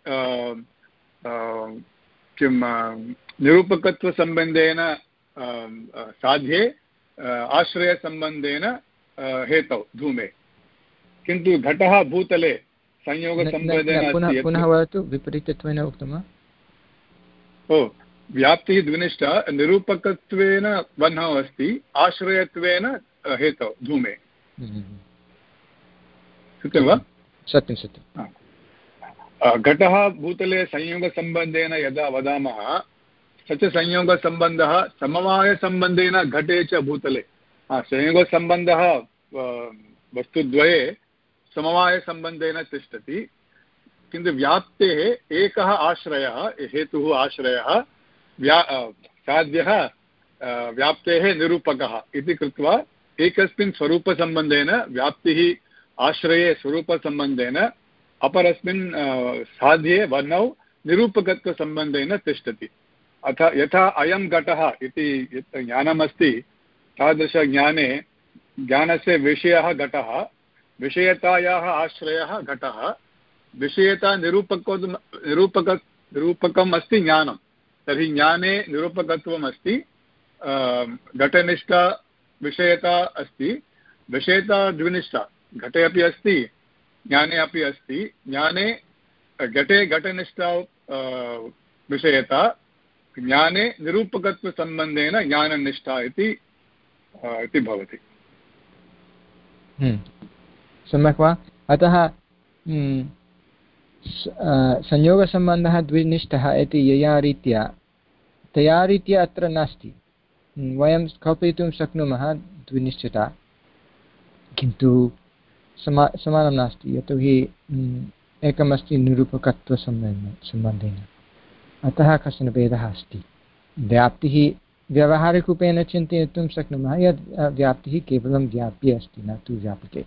किं निरूपकत्वसम्बन्धेन साध्ये आश्रयसम्बन्धेन हेतौ धूमे किन्तु घटः भूतले संयोगसम्बन्धेन अस्ति पुनः वदतु विपरीतत्वेन उक्तं वा ओ व्याप्तिः द्विनिष्ठा निरूपकत्वेन वह्नौ अस्ति आश्रयत्वेन हेतौ धूमे सत्यं वा सत्यं सत्यं घटः भूतले संयोगसम्बन्धेन यदा वदामः स च संयोगसम्बन्धः समवायसम्बन्धेन घटे च भूतले संयोगसम्बन्धः वस्तुद्वये समवायसम्बन्धेन तिष्ठति किन्तु व्याप्तेः एकः आश्रयः हेतुः आश्रयः व्या साध्यः व्याप्तेः निरूपकः इति कृत्वा एकस्मिन् स्वरूपसम्बन्धेन व्याप्तिः आश्रये स्वरूपसम्बन्धेन अपरस्मिन् साध्ये वर्णौ निरूपकत्वसम्बन्धेन तिष्ठति अथ यथा अयं घटः इति यत् ज्ञानमस्ति तादृशज्ञाने ज्ञानस्य विषयः घटः विषयतायाः आश्रयः घटः विषयता निरूपको निरूपक निरूपकम् अस्ति ज्ञानं तर्हि ज्ञाने निरूपकत्वम् अस्ति घटनिष्ठा विषयता अस्ति विषयता द्विनिष्ठा घटे अपि अस्ति ज्ञाने अपि अस्ति ज्ञाने घटे घटनिष्ठा विषयता ज्ञाने निरूपकत्वसम्बन्धेन ज्ञाननिष्ठा इति इति भवति सम्यक् वा अतः संयोगसम्बन्धः द्विनिष्ठः इति यया रीत्या तया रीत्या अत्र नास्ति वयं कल्पयितुं शक्नुमः द्विनिष्ठता किन्तु समा समानं नास्ति यतोहि एकमस्ति निरूपकत्वसम्बन्धेन सम्बन्धेन अतः कश्चन भेदः अस्ति व्याप्तिः व्यावहारिकरूपेण चिन्तयितुं शक्नुमः यद् व्याप्तिः केवलं व्याप्ये अस्ति न तु व्यापके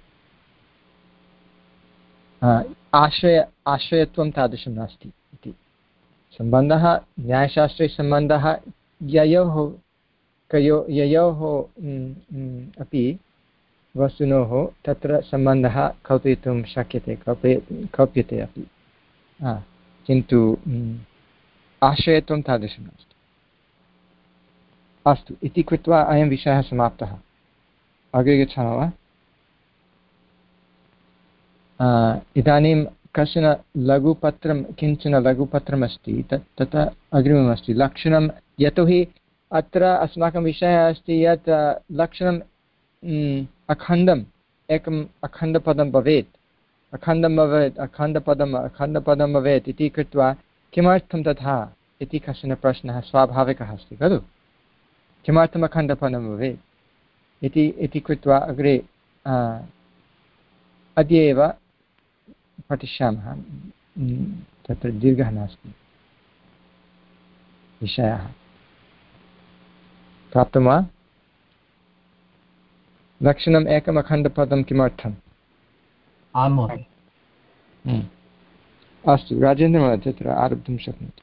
आश्रय आश्रयत्वं तादृशं नास्ति इति सम्बन्धः न्यायशास्त्रे सम्बन्धः ययोः कयो ययोः अपि वस्तुनोः तत्र सम्बन्धः कल्पयितुं शक्यते कल्पय कल्प्यते अपि किन्तु आश्रयत्वं तादृशं नास्ति अस्तु इति कृत्वा अयं विषयः समाप्तः अग्रे गच्छामः वा इदानीं कश्चन लघुपत्रं किञ्चन लघुपत्रमस्ति तत् तत् अग्रिममस्ति लक्षणं यतोहि अत्र अस्माकं विषयः अस्ति यत् लक्षणं अखण्डम् एकम् अखण्डपदं भवेत् अखण्डं भवेत् अखण्डपदम् अखण्डपदं भवेत् इति कृत्वा किमर्थं तथा इति कश्चन प्रश्नः स्वाभाविकः अस्ति खलु किमर्थम् अखण्डपदं भवेत् इति इति कृत्वा अग्रे अद्य एव पठिष्यामः तत्र दीर्घः नास्ति विषयः प्राप्तं वा लक्षणम् एकम् अखण्डपदं किमर्थम् आं महोदय अस्तु राजेन्द्रमहोदय तत्र आरब्धुं शक्नोति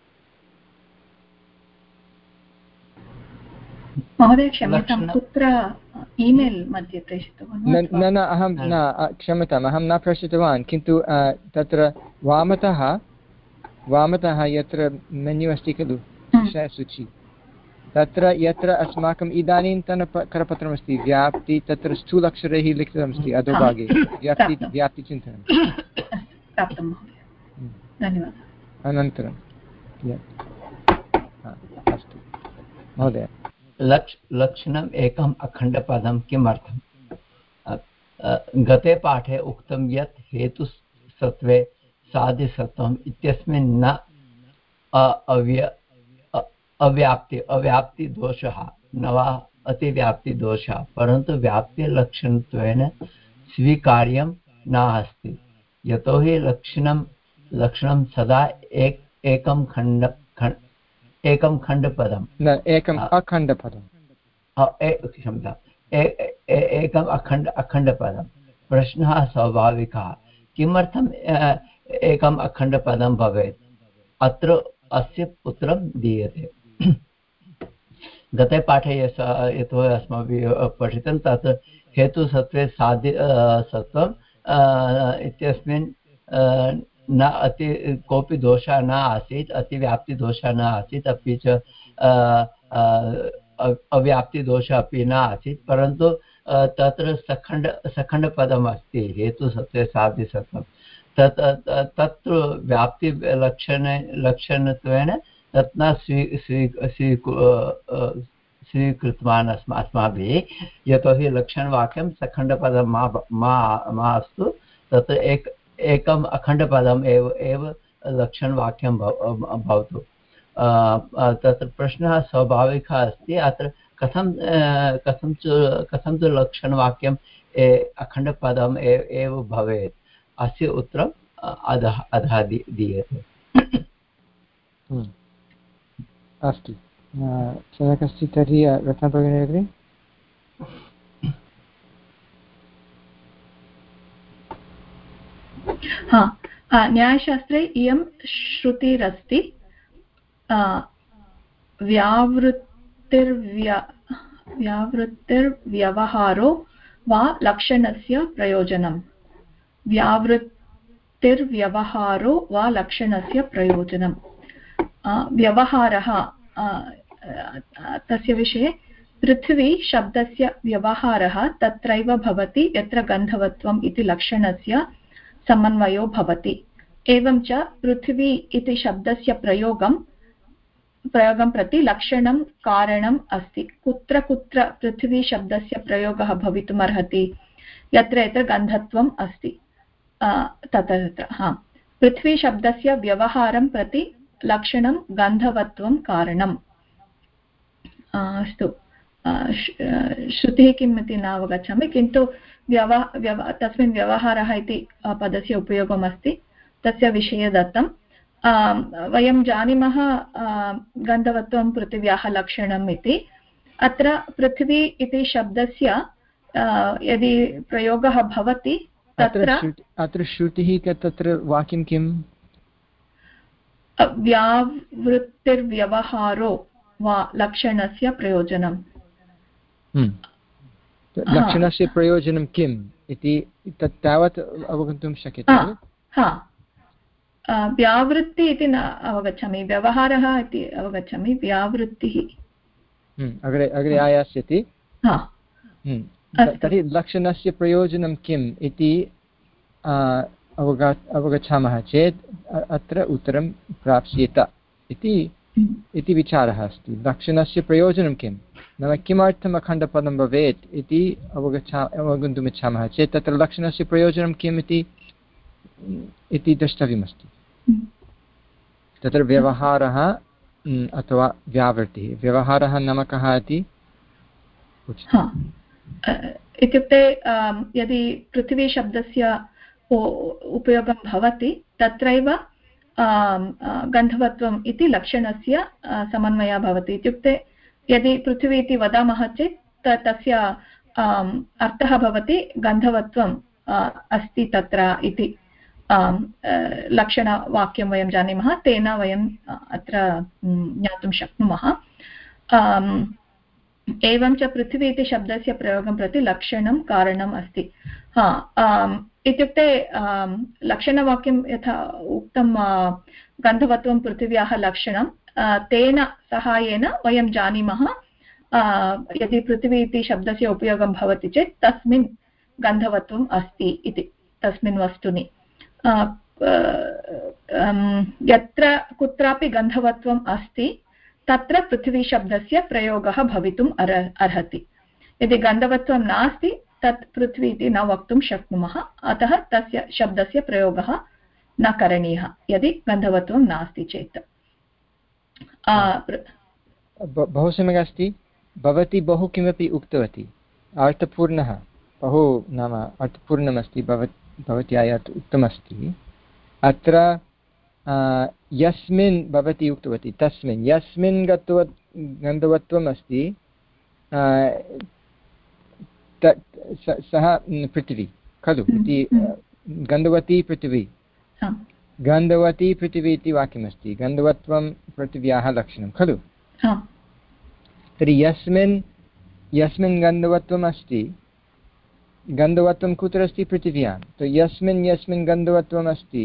महोदय क्षम्यतां कुत्र ईमेल् मध्ये प्रेषितवान् न न अहं न क्षम्यताम् अहं न प्रेषितवान् किन्तु तत्र वामतः वामतः यत्र मेन्यू अस्ति खलु विषयसूची तत्र यत्र अस्माकम् इदानीन्तन करपत्रमस्ति व्याप्ति तत्र स्थूलक्षरैः लिखितमस्ति अधोभागे व्याप्ति व्याप्तिचिन्तनं धन्यवादः। अनन्तरं अस्तु महोदय लक्ष लक्षणम् एकम् अखण्डपदं किमर्थम्? गते पाठे उक्तं यत् हेतुसत्त्वे साध्यसत्त्वम् इत्यस्मिन् न अव्य अव्याप्ति अव्याप्तिदोषः न वा अतिव्याप्तिदोषः, परन्तु व्याप्तिलक्षणत्वेन स्वीकार्यं नास्ति, यतोहि लक्षणं लक्षणं सदा एक एकं खण्ड एकं खण्डपदं न एकम् अखण्डपदं क्षम्यतां एकम् अखण्ड अखण्डपदं। प्रश्नः स्वाभाविकः, किमर्थम् एकम् अखण्डपदं भवेत्? अत्र अस्य उत्तरं दीयते। गते पाठे यतोहि अस्माभिः पठितं तत् हेतुसत्त्वे साध्य सत्त्वम् इत्यस्मिन् न अति कोऽपि दोषः न आसीत्, अतिव्याप्तिदोषः न आसीत्, अपि च अव्याप्तिदोषः अपि न आसीत्, परन्तु तत्र सखण्ड सखण्डपदम् अस्ति हेतुसत्त्वे साध्यसत्त्वं। तत् तत्र व्याप्तिलक्षणे लक्षणत्वेन तत् न स्वी स्वी स्वी स्वीकृतवान् अस्मा अस्माभिः, यतोहि लक्षणवाक्यं सखण्डपदं मा मा अस्तु, तत्र एक एकम् अखण्डपदम् एव एव लक्षणवाक्यं भवतु। तत्र प्रश्नः स्वाभाविकः अस्ति, अत्र कथं कथं च कथं च लक्षणवाक्यम् अखण्डपदम् एव भवेत्? अस्य उत्तरम् अधः अधः दीयते। अस्तु, सम्यक् अस्ति। तर्हि रत्नभगिनी अग्रे। हा, न्यायशास्त्रे इयं श्रुतिरस्ति, व्यावृत्तिर्व्या व्यावृत्तिर्व्यवहारो वा लक्षणस्य प्रयोजनं। व्यावृत्तिर्व्यवहारो वा लक्षणस्य प्रयोजनं। व्यवहारः, तस्य विषये पृथ्वी शब्दस्य व्यवहारः तत्रैव भवति यत्र गन्धवत्वम् इति लक्षणस्य समन्वयो भवति। एवं च पृथ्वी इति शब्दस्य प्रयोगं प्रयोगं प्रति लक्षणं कारणम् अस्ति। कुत्र कुत्र पृथ्वी शब्दस्य प्रयोगः भवितुमर्हति? यत्र यत्र गन्धत्वम् अस्ति तत्र तत्र। हा, पृथ्वी शब्दस्य व्यवहारं प्रति लक्षणं गन्धवत्वं कारणम्। अस्तु, श्रुतिः किम् इति न अवगच्छामि, किन्तु व्यव व्यव तस्मिन् व्यवहारः इति पदस्य उपयोगमस्ति, तस्य विषये दत्तं। वयं जानीमः गन्धवत्वं पृथिव्याः लक्षणम् इति। अत्र पृथिवी इति शब्दस्य यदि प्रयोगः भवति तत्र अत्र श्रुतिः तत्र वाक्यं किम्? व्यावृत्तिर्व्यवहारो वा लक्षणस्य प्रयोजनम्। लक्षणस्य प्रयोजनं किम् इति तत् तावत् अवगन्तुं शक्यते। हा, व्यावृत्ति इति न अवगच्छामि, व्यवहारः इति अवगच्छामि, व्यावृत्तिः अग्रे अग्रे आयास्यति। तर्हि लक्षणस्य प्रयोजनं किम् इति अवगा अवगच्छामः चेत् अत्र उत्तरं प्राप्स्येत इति इति विचारः अस्ति। लक्षणस्य प्रयोजनं किं नाम किमर्थम् अखण्डपदं भवेत् इति अवगच्छा अवगन्तुम् इच्छामः चेत् तत्र लक्षणस्य प्रयोजनं किम् इति इति द्रष्टव्यमस्ति। तत्र व्यवहारः अथवा व्यावृत्तिः। व्यवहारः नाम कः इति इत्युक्ते यदि पृथिवीशब्दस्य उपयोगं भवति तत्रैव गन्धवत्वम् इति लक्षणस्य समन्वयः भवति। इत्युक्ते यदि पृथिवी इति वदामः चेत् तस्य अर्थः भवति गन्धवत्वम् अस्ति तत्र इति लक्षणवाक्यं वयं जानीमः, तेन वयम् अत्र ज्ञातुं शक्नुमः। एवं च पृथिवी इति शब्दस्य प्रयोगं प्रति लक्षणं कारणम् अस्ति। हा, इत्युक्ते लक्षणवाक्यं यथा उक्तं गन्धवत्वं पृथिव्याः लक्षणं, तेन सहायेन वयं जानीमः यदि पृथिवी इति शब्दस्य उपयोगं भवति चेत् तस्मिन् गन्धवत्वम् अस्ति इति तस्मिन् वस्तुनि यत्र कुत्रापि गन्धवत्वम् अस्ति तत्र पृथिवीशब्दस्य प्रयोगः भवितुम् अर् अर्हति यदि गन्धवत्वं नास्ति तत् पृथ्वी इति न वक्तुं शक्नुमः अतः तस्य शब्दस्य प्रयोगः न करणीयः यदि गन्धवत्वं नास्ति चेत् बहु सम्यक् अस्ति भवती बहु किमपि उक्तवती अर्थपूर्णः बहु नाम अर्थपूर्णमस्ति भव भवत्या यत् उक्तमस्ति अत्र यस्मिन् भवती उक्तवती तस्मिन् यस्मिन् गत्व गन्धवत्वम् अस्ति सः पृथिवी खलु इति गन्धवती पृथिवी गन्धवती पृथिवी इति वाक्यमस्ति गन्धवत्वं पृथिव्याः लक्षणं खलु तर्हि यस्मिन् यस्मिन् गन्धवत्वम् अस्ति गन्धवत्वं कुत्र अस्ति पृथिव्यां तो यस्मिन् यस्मिन् गन्धवत्वम् अस्ति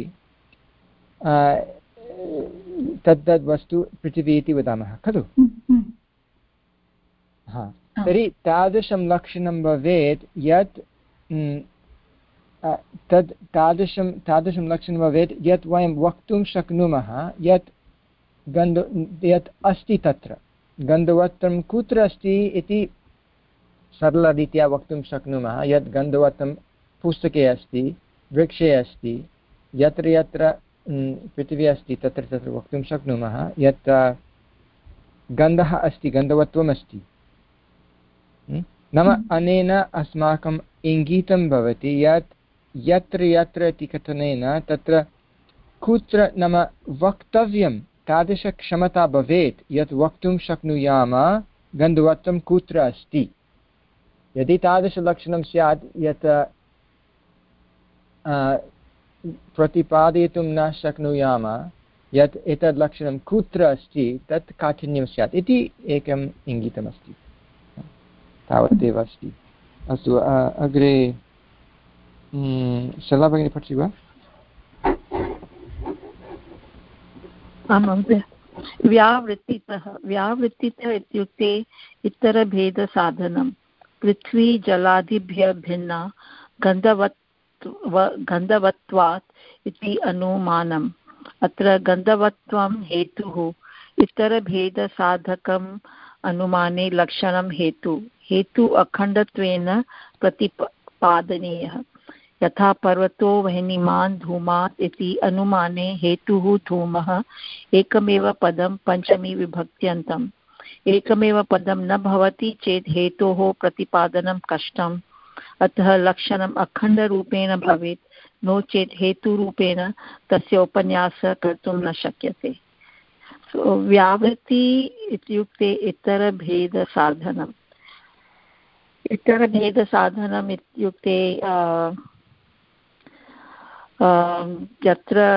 तद् तद् वस्तु पृथिवी इति वदामः खलु हा तर्हि तादृशं लक्षणं भवेत् यत् तद् तादृशं तादृशं लक्षणं भवेत् यत् वयं वक्तुं शक्नुमः यत् गन्ध यत् अस्ति तत्र गन्धवत्वं कुत्र अस्ति इति सरलरीत्या वक्तुं शक्नुमः यत् गन्धवत्वं पुस्तके अस्ति वृक्षे अस्ति यत्र यत्र पृथिवी अस्ति तत्र तत्र वक्तुं शक्नुमः यत् गन्धः अस्ति गन्धवत्वम् अस्ति नाम अनेन अस्माकम् इङ्गितं भवति यत् यत्र यत्र इति कथनेन तत्र कुत्र नाम वक्तव्यं तादृशक्षमता भवेत् यत् वक्तुं शक्नुयाम गन्धवत्वं कुत्र अस्ति यदि तादृशलक्षणं स्यात् यत् प्रतिपादयितुं न शक्नुयाम यत् एतद् लक्षणं कुत्र अस्ति तत् काठिन्यं स्यात् इति एकम् इङ्गितमस्ति तावदेव अस्ति अस्तु अग्रे शला भगिनी पठति वा आं महोदय व्यावृत्तितः व्यावृत्तितः इत्युक्ते इतरभेदसाधनं पृथ्वी जलादिभ्यः भिन्ना गन्धवत्व गन्धवत्वात् इति अनुमानम् अत्र गन्धवत्वं हेतुः इतरभेदसाधकम् अनुमाने लक्षणं हेतु हेतु अखण्डत्वेन प्रतिपादनीयः यथा पर्वतो वह्निमान् धूमात् इति अनुमाने हेतुः धूमः एकमेव पदं पञ्चमी विभक्त्यन्तम् एकमेव पदं न भवति चेत् हेतोः प्रतिपादनं कष्टम् अतः लक्षणम् अखण्डरूपेण भवेत् नो चेत् हेतुरूपेण तस्य उपन्यासः कर्तुं न शक्यते so, व्यावृत्ति इत्युक्ते इतरभेदसाधनम् इतरभेदसाधनम् इत्युक्ते यत्र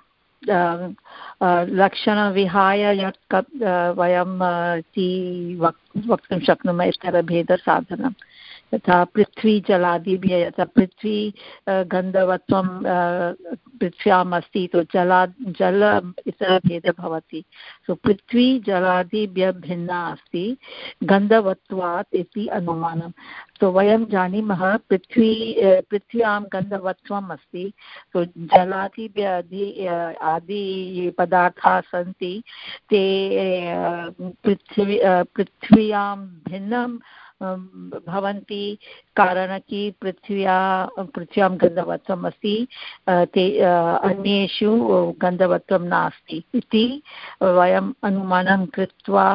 लक्षणविहाय यत् वयं वक्तुं शक्नुमः इतरभेदसाधनं यथा पृथ्वी जलादिभ्यः यथा पृथ्वी गन्धवत्वं पृथ्व्याम् अस्ति तो जला जल इतरभेदः भवति सो पृथ्वी जलादिभ्यः भिन्ना अस्ति गन्धवत्वात् इति अनुमानं तो वयं जानीमः पृथ्वी पृथ्व्यां गन्धवत्वम् अस्ति तो जलादिभ्यः आदि ये पदार्थाः सन्ति ते पृथ्वी पृथ्व्यां भिन्नं भवन्ति कारणं कि पृथ्व्या पृथ्व्यां गन्धवत्वम् अस्ति ते अन्येषु गन्धवत्वं नास्ति इति वयम् अनुमानं कृत्वा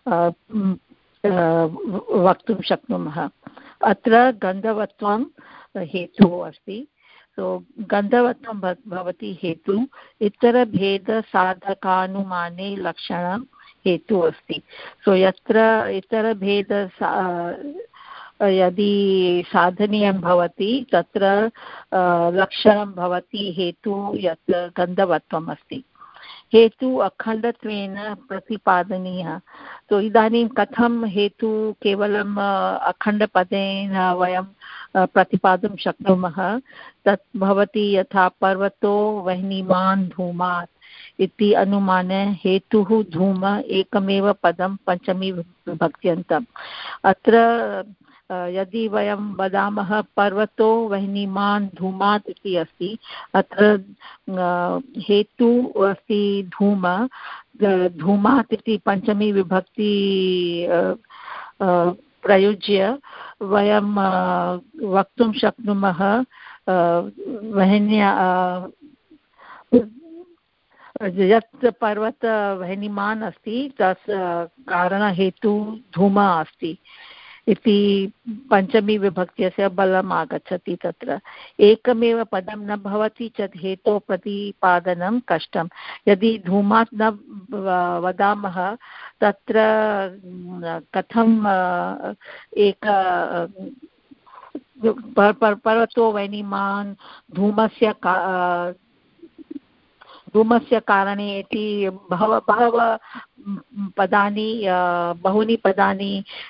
वक्तुं शक्नुमः अत्र गन्धवत्वं हेतुः अस्ति सो गन्धवत्वं भवति हेतु इतरभेदसाधकानुमाने लक्षणं हेतु अस्ति सो यत्र इतरभेद यदि साधनीयं भवति तत्र लक्षणं भवति हेतु यत् गन्धवत्वम् अस्ति हेतु अखण्डत्वेन प्रतिपादनीयः तो इदानीं कथं हेतु केवलम् अखण्डपदेन वयं प्रतिपादुं शक्नुमः तत् भवति यथा पर्वतो वह्निमान् धूमात् इति अनुमाने हेतुः धूम एकमेव पदं पञ्चमी विभक्त्यन्तम् अत्र यदि वयं वदामः पर्वतो वह्निमान् धूमात् इति अस्ति अत्र हेतु अस्ति धूम धूमात् इति पञ्चमी विभक्ति प्रयुज्य वयं वक्तुं शक्नुमः वह्न्या यत् पर्वत वह्निमान् अस्ति तस् कारणहेतु धूम अस्ति इति पञ्चमी विभक्त्यस्य बलम् आगच्छति तत्र एकमेव पदं न भवति चेत् हेतोः प्रतिपादनं कष्टं यदि धूमात् न वदामः तत्र कथं एक पर्वतो वह्निमान् धूमस्य धूमस्य कारणे इति बहव बहवः पदानि बहूनि पदानि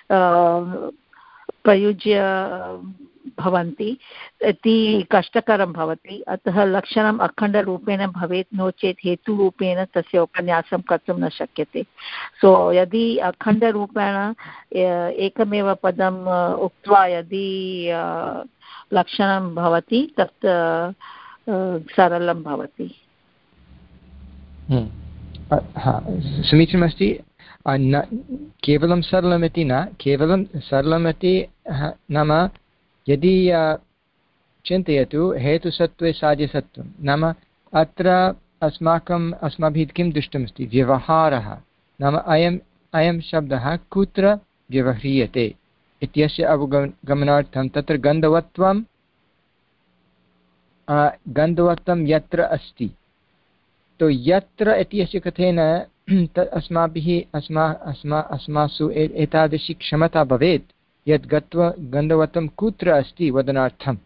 प्रयुज्य भवन्ति इति कष्टकरं भवति अतः लक्षणम् अखण्डरूपेण भवेत् नो चेत् हेतुरूपेण तस्य उपन्यासं कर्तुं न शक्यते सो यदि अखण्डरूपेण एकमेव पदम् उक्त्वा यदि लक्षणं भवति तत् सरलं भवति समीचीनमस्ति न केवलं सरलमिति न केवलं सरलमिति नाम यदि चिन्तयतु हेतुसत्त्वे साध्यसत्त्वं नाम अत्र अस्माकम् अस्माभिः किं दृष्टमस्ति व्यवहारः नाम अयम् अयं शब्दः कुत्र व्यवह्रियते इत्यस्य अवगमनार्थं तत्र गन्धवत्वं गन्धवत्वं यत्र अस्ति तो यत्र इत्यस्य कथेन अस्माभिः अस्मा अस्मा अस्मासु एतादृशी क्षमता भवेत् यत् गत्वा गन्धवत्वं कुत्र अस्ति वदनार्थं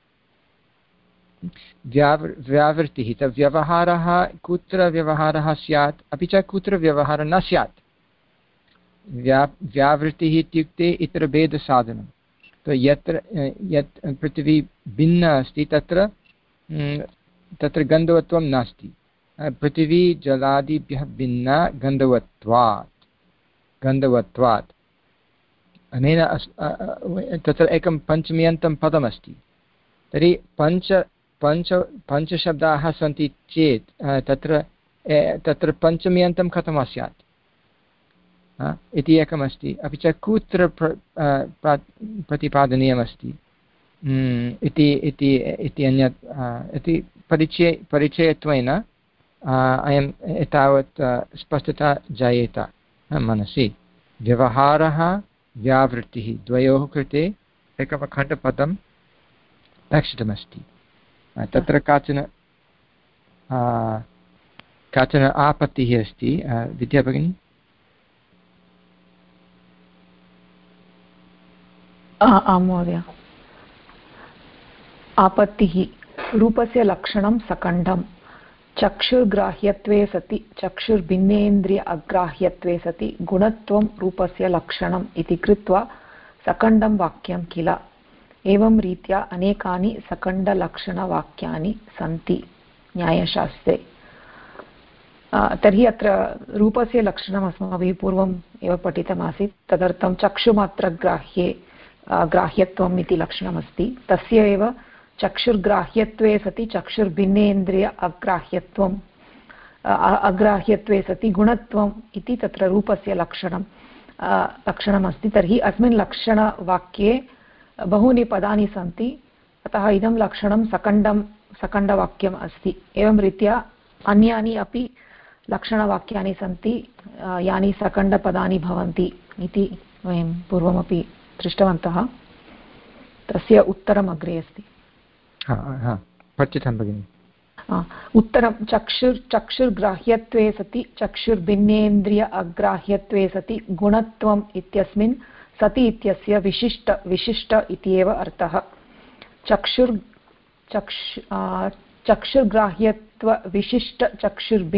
व्याव व्यावृत्तिः तत् व्यवहारः कुत्र व्यवहारः स्यात् अपि च कुत्र व्यवहारः न स्यात् व्या व्यावृत्तिः इत्युक्ते इतरभेदसाधनं तो यत्र यत् पृथिवी भिन्ना अस्ति तत्र तत्र गन्धवत्वं नास्ति पृथिवी जलादिभ्यः भिन्ना गन्धवत्वात् गन्धवत्वात् अनेन तत्र एकं पञ्चम्यन्तं पदमस्ति तर्हि पञ्च पञ्च पञ्चशब्दाः सन्ति चेत् तत्र तत्र पञ्चम्यन्तं कथं स्यात् इति एकमस्ति अपि च कुत्र प्रतिपादनीयमस्ति इति इति अन्यत् इति परिचय परिचयत्वेन अयम् एतावत् स्पष्टता जायेत मनसि व्यवहारः व्यावृत्तिः द्वयोः कृते एकम् अखण्डपदं रक्षितमस्ति तत्र काचन काचन आपत्तिः अस्ति विद्या भगिनी आं महोदय आपत्तिः रूपस्य लक्षणं सकण्डं चक्षुर्ग्राह्यत्वे सति चक्षुर्भिन्नेन्द्रिय अग्राह्यत्वे सति गुणत्वं रूपस्य लक्षणम् इति कृत्वा सकण्डं वाक्यं किल एवं रीत्या अनेकानि सकण्डलक्षणवाक्यानि सन्ति न्यायशास्त्रे तर्हि अत्र रूपस्य लक्षणम् अस्माभिः पूर्वम् एव पठितमासीत् तदर्थं चक्षुमात्रग्राह्ये ग्राह्यत्वम् इति लक्षणमस्ति तस्य एव चक्षुर्ग्राह्यत्वे सति चक्षुर्भिन्नेन्द्रिय अग्राह्यत्वम् अग्राह्यत्वे सति गुणत्वम् इति तत्र रूपस्य लक्षणं लक्षणमस्ति तर्हि अस्मिन् लक्षणवाक्ये बहूनि पदानि सन्ति अतः इदं लक्षणं सकण्डं सकण्डवाक्यम् अस्ति एवं रीत्या अन्यानि अपि लक्षणवाक्यानि सन्ति यानि सकण्डपदानि भवन्ति इति वयं पूर्वमपि दृष्टवन्तः तस्य उत्तरम् अग्रे अस्ति पठितं भगिनि उत्तरं चक्षुर् चक्षुर्ग्राह्यत्वे सति चक्षुर्भिन्नेन्द्रिय अग्राह्यत्वे सति गुणत्वम् इत्यस्मिन् सति इत्यस्य विशिष्ट विशिष्ट इत्येव अर्थः चक्षुर् चक्षु चक्षुर्ग्राह्यत्व विशिष्ट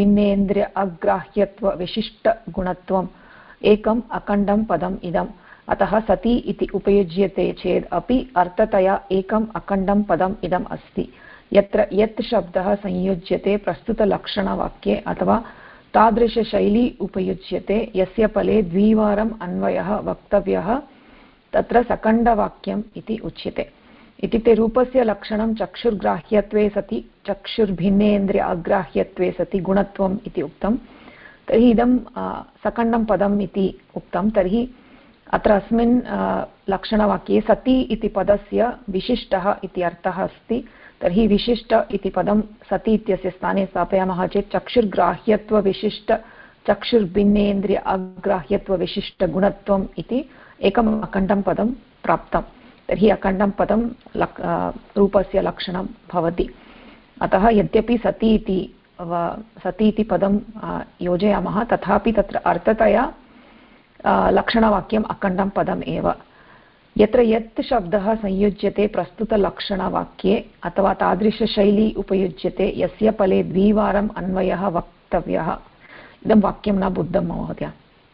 चक्षुर्भिन्नेन्द्रिय अग्राह्यत्व विशिष्ट गुणत्वम् एकम् अखण्डं पदम् इदम् अतः सति इति उपयुज्यते चेत् अपि अर्थतया एकम् अखण्डं पदम् इदम् अस्ति। यत्र यत् शब्दः संयुज्यते प्रस्तुतलक्षणवाक्ये अथवा तादृशशैली उपयुज्यते यस्य फले द्विवारम् अन्वयः वक्तव्यः तत्र सकण्डवाक्यम् इति उच्यते। इत्युक्ते रूपस्य लक्षणं चक्षुर्ग्राह्यत्वे सति चक्षुर्भिन्नेन्द्रिय अग्राह्यत्वे सति गुणत्वम् इति उक्तं। तर्हि इदं सकण्डं पदम् इति उक्तं। तर्हि अत्र अस्मिन् लक्षणवाक्ये सति इति पदस्य विशिष्टः इति अर्थः अस्ति। तर्हि विशिष्ट इति पदं सति इत्यस्य स्थाने स्थापयामः चेत् चक्षुर्ग्राह्यत्वविशिष्ट चक्षुर्भिन्नेन्द्रिय अग्राह्यत्वविशिष्टगुणत्वम् इति एकम् अखण्डं पदं प्राप्तं। तर्हि अखण्डं पदं लक् रूपस्य लक्षणं भवति। अतः यद्यपि सति इति सति इति पदं योजयामः तथापि तत्र अर्थतया लक्षणवाक्यम् अखण्डं पदम् एव। यत्र यत् शब्दः संयुज्यते प्रस्तुतलक्षणवाक्ये अथवा तादृशशैली उपयुज्यते यस्य फले द्विवारम् अन्वयः वक्तव्यः। इदं वाक्यं न बुद्धं महोदय।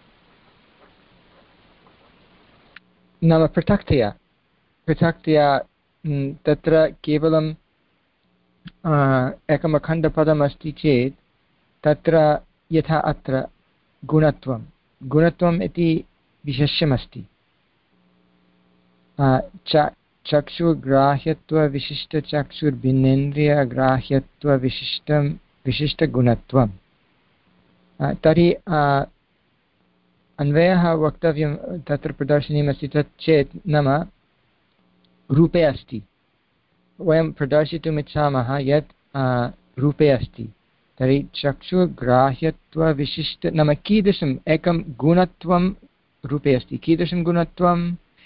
नाम पृथक्तया पृथक्तया तत्र केवलं एकम् अखण्डपदम् अस्ति चेत् तत्र यथा अत्र गुणत्वं गुणत्वम् इति विशेष्यमस्ति। च चक्षुग्राह्यत्वविशिष्टचक्षुर्भिन्नेन्द्रियग्राह्यत्वविशिष्टं विशिष्टगुणत्वं। तर्हि अन्वयः वक्तव्यं तत्र प्रदर्शनीयमस्ति तत् चेत् नाम रूपे अस्ति। वयं प्रदर्शितुम् इच्छामः यत् रूपे अस्ति। तर्हि चक्षुग्राह्यत्वविशिष्ट नाम कीदृशम् एकं गुणत्वं रूपे अस्ति। कीदृशं गुणत्वं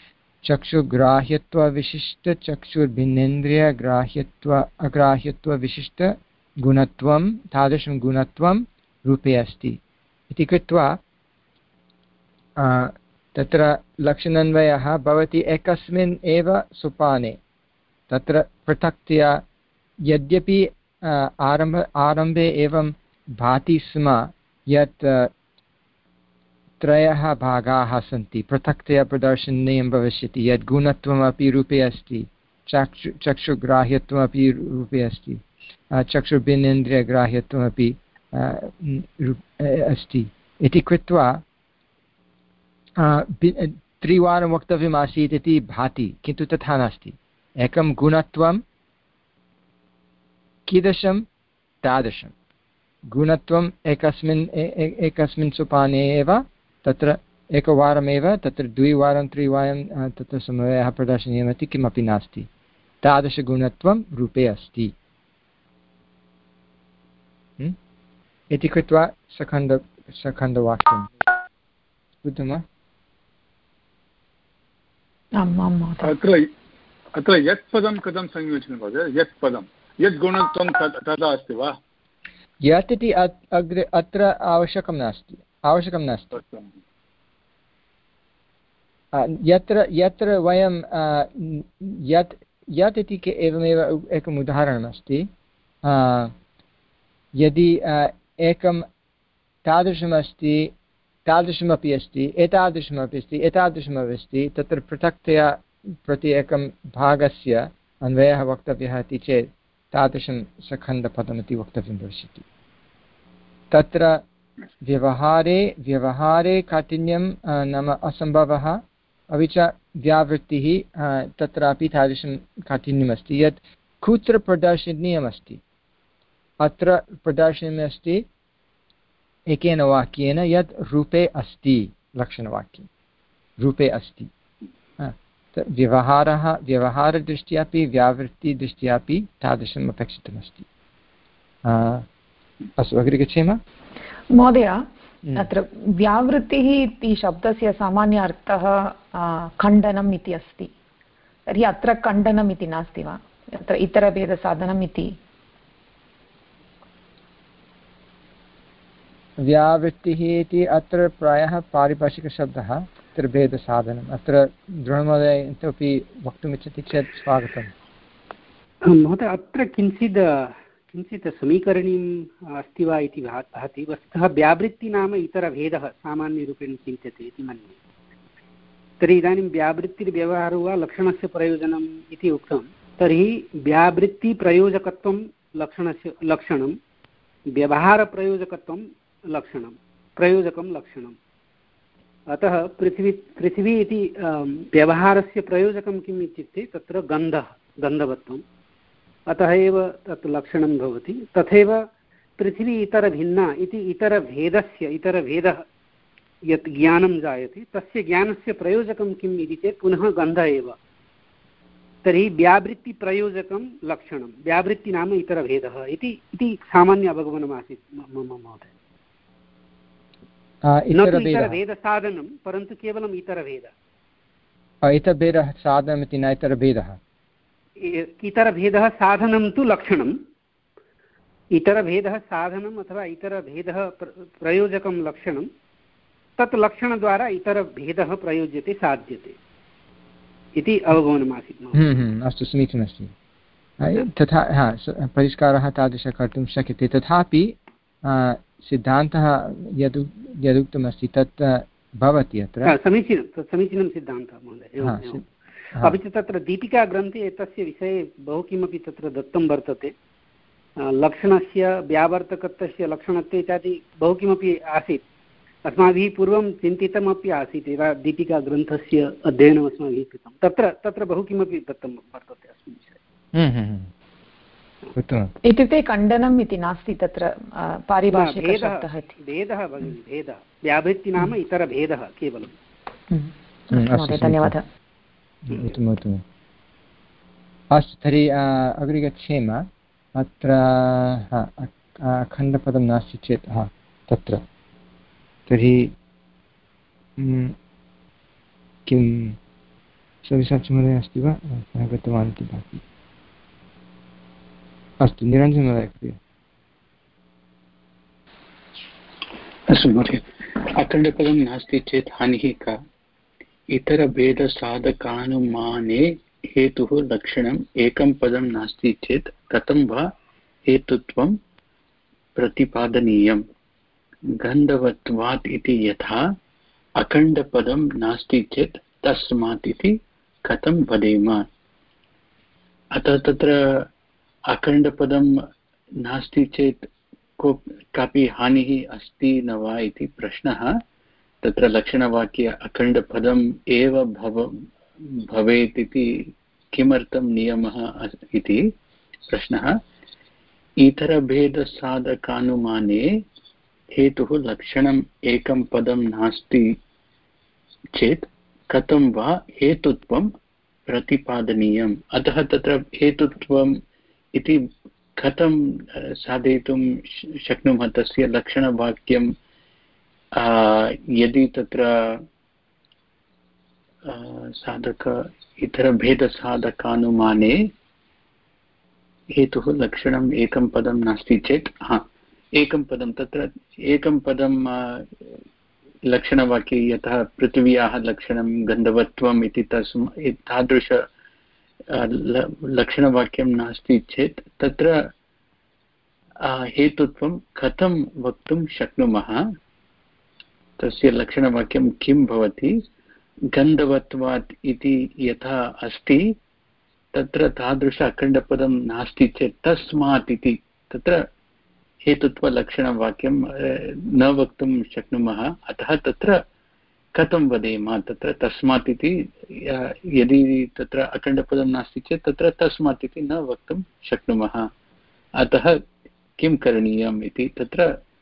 चक्षुग्राह्यत्वविशिष्टचक्षुर्भिन्नेन्द्रियग्राह्यत्व अग्राह्यत्वविशिष्टगुणत्वं तादृशं गुणत्वं रूपे अस्ति इति कृत्वा तत्र लक्षणान्वयः भवति एकस्मिन् एव सोपाने। तत्र पृथक्तया यद्यपि आरम्भ आरम्भे एवं भाति स्म यत् त्रयः भागाः सन्ति पृथक्तया प्रदर्शनीयं भविष्यति यद् गुणत्वमपि रूपे अस्ति चक्षु चक्षुग्राह्यत्वमपि रूपे अस्ति चक्षुर्भिन्नेन्द्रियग्राह्यत्वमपि अस्ति इति कृत्वा त्रिवारं वक्तव्यम् आसीत् इति भाति किन्तु तथा नास्ति। एकं गुणत्वं कीदृशं तादृशं गुणत्वम् एकस्मिन् एकस्मिन् सोपाने एव तत्र एकवारमेव तत्र द्विवारं त्रिवारं तत्र समयः प्रदर्शनीयमिति किमपि नास्ति। तादृशगुणत्वं रूपे अस्ति इति कृत्वा सखण्ड सखण्डवाक्यं बुद्धं वा? अत्र अत्र यत् पदं कथं संयोजनं भवति? यत् पदं यत् गुणत्वं तथा अस्ति वा? यत् इति अग्रे अत्र आवश्यकं नास्ति आवश्यकं नास्ति। यत्र यत्र वयं यत् यत् इति एवमेव एकम् उदाहरणमस्ति। यदि एकं तादृशमस्ति तादृशमपि अस्ति एतादृशमपि अस्ति एतादृशमपि अस्ति तत्र पृथक्तया प्रति एकं भागस्य अन्वयः वक्तव्यः इति चेत् तादृशं सखण्डपदमिति वक्तव्यं भविष्यति। तत्र व्यवहारे व्यवहारे काठिन्यं नाम असम्भवः अपि च व्यावृत्तिः तत्रापि तादृशं काठिन्यमस्ति यत् कुत्र प्रदर्शनीयमस्ति। अत्र प्रदर्शनीयमस्ति एकेन वाक्येन यत् रूपे अस्ति लक्षणवाक्यं रूपे अस्ति। व्यवहारः व्यवहारदृष्ट्यापि व्यावृत्तिदृष्ट्यापि तादृशम् अपेक्षितमस्ति। अस्तु अग्रे गच्छेम महोदय। अत्र व्यावृत्तिः इति शब्दस्य सामान्य अर्थः खण्डनम् इति अस्ति। तर्हि अत्र खण्डनम् इति नास्ति वा? अत्र इतरभेदसाधनम् इति व्यावृत्तिः इति अत्र प्रायः पारिभाषिकशब्दः अत्र भेदसाधनम्। अत्र द्रोणमहोदय इतोपि वक्तुमिच्छति चेत् स्वागतम्। महोदय अत्र किञ्चित् किञ्चित् समीकरणीयम् अस्ति वा इति भाति। वस्तुतः व्यावृत्ति नाम इतरभेदः सामान्यरूपेण चिन्त्यते इति मन्ये। तर्हि इदानीं व्यावृत्तिर्व्यवहारो वा लक्षणस्य प्रयोजनम् इति उक्तं, तर्हि व्यावृत्तिप्रयोजकत्वं लक्षणस्य लक्षणं, व्यवहारप्रयोजकत्वं लक्षणं, प्रयोजकं लक्षणम्। अतः पृथिवी पृथिवी इति व्यवहारस्य प्रयोजकं किम् इत्युक्ते तत्र गन्धः, गन्धवत्वम्, अतः एव तत् लक्षणं भवति। तथैव पृथिवी इतरभिन्ना इति इतरभेदस्य, इतरभेदः यत् ज्ञानं जायते तस्य ज्ञानस्य प्रयोजकं किम् इति चेत् पुनः गन्धः एव। तर्हि व्यावृत्तिप्रयोजकं लक्षणं, व्यावृत्ति नाम इतरभेदः इति इति सामान्य अवगमनमासीत् मम महोदय। न तु इतरभेदसाधनं, परन्तु केवलम् इतरभेदः। इतरभेदः साधनमिति न इतरभेदः। इतरभेदः साधनं तु लक्षणम्, इतरभेदः साधनम् अथवा इतरभेदः प्रयोजकं लक्षणं, तत् लक्षणद्वारा इतरभेदः प्रयोज्यते, साध्यते इति अवगमनमासीत्। अस्तु, समीचीनमस्ति। तथा हा परिष्कारः तादृशः कर्तुं शक्यते। तथापि सिद्धान्तः यद् यदुक्तमस्ति तत् भवति अत्र। समीचीनं, तत् समीचीनं सिद्धान्तः महोदय। अपि च तत्र दीपिकाग्रन्थे एतस्य विषये बहु किमपि तत्र दत्तं वर्तते। लक्षणस्य, व्यावर्तकत्वस्य लक्षणत्वे इत्यादि बहु किमपि आसीत्, अस्माभिः पूर्वं चिन्तितमपि आसीत् यदा दीपिकाग्रन्थस्य अध्ययनम् अस्माभिः कृतं। तत्र तत्र बहु किमपि दत्तं वर्तते अस्मिन् विषये। इत्युक्ते खण्डनम् इति नास्ति तत्र, पारिभाषिकशब्दः इति। भेदः भगिनि, भेदः, व्यावृत्ति नाम इतरभेदः केवलं। धन्यवादः। उत्तमम् उत्तमम्। अस्तु, तर्हि अग्रे गच्छेम। अत्र अखण्डपदं नास्ति चेत् हा तत्र तर्हि किं सविशाचमहोदय अस्ति वा? सः गतवान् इति भाति। अस्तु, निरञ्जनमहोदय कृपया। अस्तु महोदय, अखण्डपदं नास्ति चेत् हानिः का? इतरभेदसाधकानुमाने हेतुः लक्षणम् एकं पदं नास्ति चेत् कथं वा हेतुत्वं प्रतिपादनीयम्? गन्धवत्वात् इति यथा अखण्डपदं नास्ति चेत् तस्मात् इति कथं वदेम? अतः तत्र अखण्डपदं नास्ति चेत् को कापि हानिः अस्ति न वा इति प्रश्नः। तत्र लक्षणवाक्ये अखण्डपदम् एव भव भवेत् इति किमर्थं नियमः इति प्रश्नः। इतरभेदसाधकानुमाने हेतुः लक्षणम् एकं पदं नास्ति चेत् कथं वा हेतुत्वं प्रतिपादनीयम्? अतः तत्र हेतुत्वम् इति कथं साधयितुं शक्नुमः? तस्य लक्षणवाक्यं यदि तत्र साधक इतरभेदसाधकानुमाने हेतुः लक्षणम् एकं पदं नास्ति चेत्, हा एकं पदं, तत्र एकं पदं लक्षणवाक्ये यतः पृथिव्याः लक्षणं गन्धवत्वम् इति तस्म तादृश लक्षणवाक्यं नास्ति चेत् तत्र हेतुत्वं कथं वक्तुं शक्नुमः? तस्य लक्षणवाक्यं किं भवति? गन्धवत्वात् इति यथा अस्ति तत्र तादृश अखण्डपदं नास्ति चेत् तस्मात् इति तत्र हेतुत्वलक्षणवाक्यं न वक्तुं शक्नुमः। अतः तत्र कथं वदेम? तत्र तस्मात् इति यदि तत्र अखण्डपदं नास्ति चेत् तत्र तस्मात् इति न वक्तुं शक्नुमः। अतः किं करणीयम् इति तत्र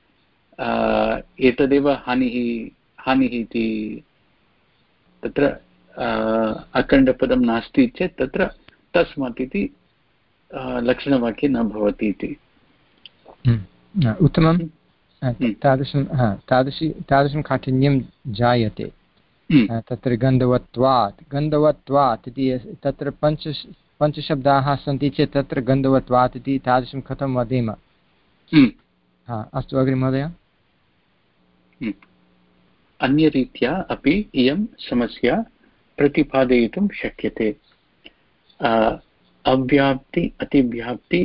एतदेव हानिः हानिः इति। तत्र अखण्डपदं नास्ति चेत् तत्र तस्मात् इति लक्षणवाक्ये न भवति इति। उत्तमं। तादृशं हा तादृशी तादृशं काठिन्यं जायते तत्र गन्धवत्वात्। गन्धवत्वात् इति तत्र पञ्च पञ्चशब्दाः सन्ति चेत् तत्र गन्धवत्वात् इति तादृशं कथं वदेम? हा अस्तु, अग्रे महोदय। अन्यरीत्या अपि इयं समस्या प्रतिपादयितुं शक्यते। अव्याप्ति अतिव्याप्ति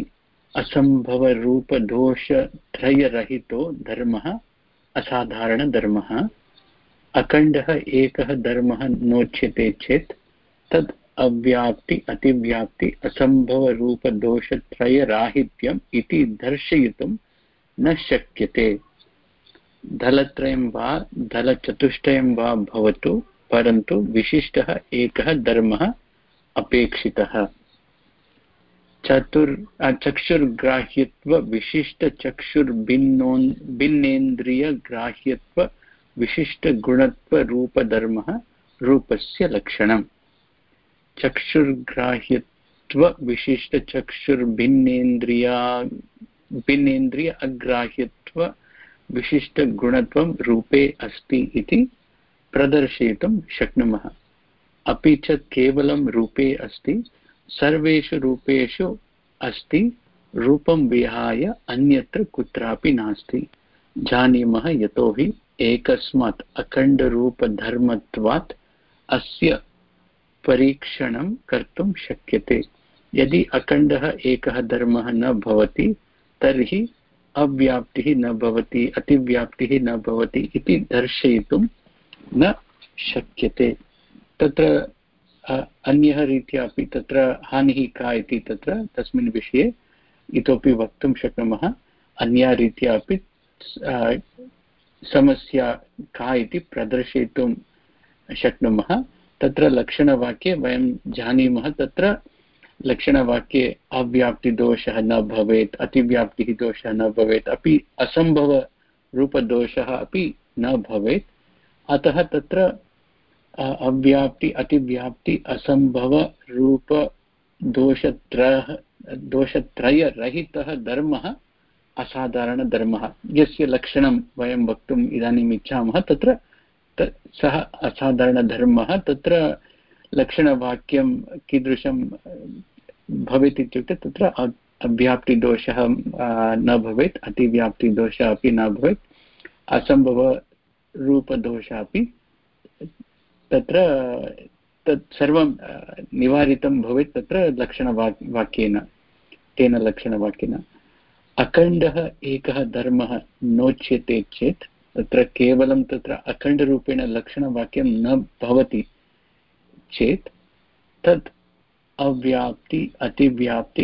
असम्भवरूपदोषत्रयरहितो धर्मः असाधारणधर्मः। अखण्डः एकः धर्मः नोच्यते चेत् तद् अव्याप्ति अतिव्याप्ति असम्भवरूपदोषत्रयराहित्यम् इति दर्शयितुं न शक्यते। दलत्रयं वा दलचतुष्टयं वा भवतु, परन्तु विशिष्टः एकः धर्मः अपेक्षितः। चतुर् चक्षुर्ग्राह्यत्व विशिष्टचक्षुर्भिन्नोन् भिन्नेन्द्रियग्राह्यत्व विशिष्टगुणत्वरूपधर्मः रूपस्य लक्षणम्। चक्षुर्ग्राह्यत्व विशिष्टचक्षुर्भिन्नेन्द्रिया भिन्नेन्द्रिय अग्राह्यत्व विशिष्टगुणत्वं रूपे अस्ति इति प्रदर्शयितुं शक्नुमः। अपि च केवलं रूपे अस्ति, सर्वेषु रूपेषु अस्ति, रूपं विहाय अन्यत्र कुत्रापि नास्ति। जानीमः यतोहि एकस्मात् अखण्डरूपधर्मत्वात् अस्य परीक्षणं कर्तुं शक्यते। यदि अखण्डः एकः धर्मः न भवति तर्हि अव्याप्तिः न भवति, अतिव्याप्तिः न भवति इति दर्शयितुं न शक्यते। तत्र अन्यः रीत्या अपि तत्र हानिः का इति तत्र तस्मिन् विषये इतोपि वक्तुं शक्नुमः। अन्या रीत्या अपि समस्या का इति प्रदर्शयितुं शक्नुमः। तत्र लक्षणवाक्ये वयं जानीमः, तत्र लक्षणवाक्ये अव्याप्तिदोषः न भवेत्, अतिव्याप्तिः दोषः न भवेत्, अपि असम्भवरूपदोषः अपि न भवेत्। अतः तत्र अव्याप्ति अतिव्याप्ति असम्भवरूपदोषत्रयः दोषत्रयरहितः धर्मः असाधारणधर्मः, यस्य लक्षणं वयं वक्तुम् इदानीम् इच्छामः। तत्र सः असाधारणधर्मः, तत्र लक्षणवाक्यं कीदृशं भवेत् इत्युक्ते तत्र अव्याप्तिदोषः न भवेत्, अतिव्याप्तिदोषः अपि न भवेत्, असम्भवरूपदोषः अपि तत्र तत् सर्वं निवारितं भवेत् तत्र लक्षणवाक् वाक्येन तेन लक्षणवाक्येन। अखण्डः एकः धर्मः नोच्यते चेत् तत्र केवलं तत्र अखण्डरूपेण लक्षणवाक्यं न भवति चेत् तत् अव्याप्ति अतिव्याप्ति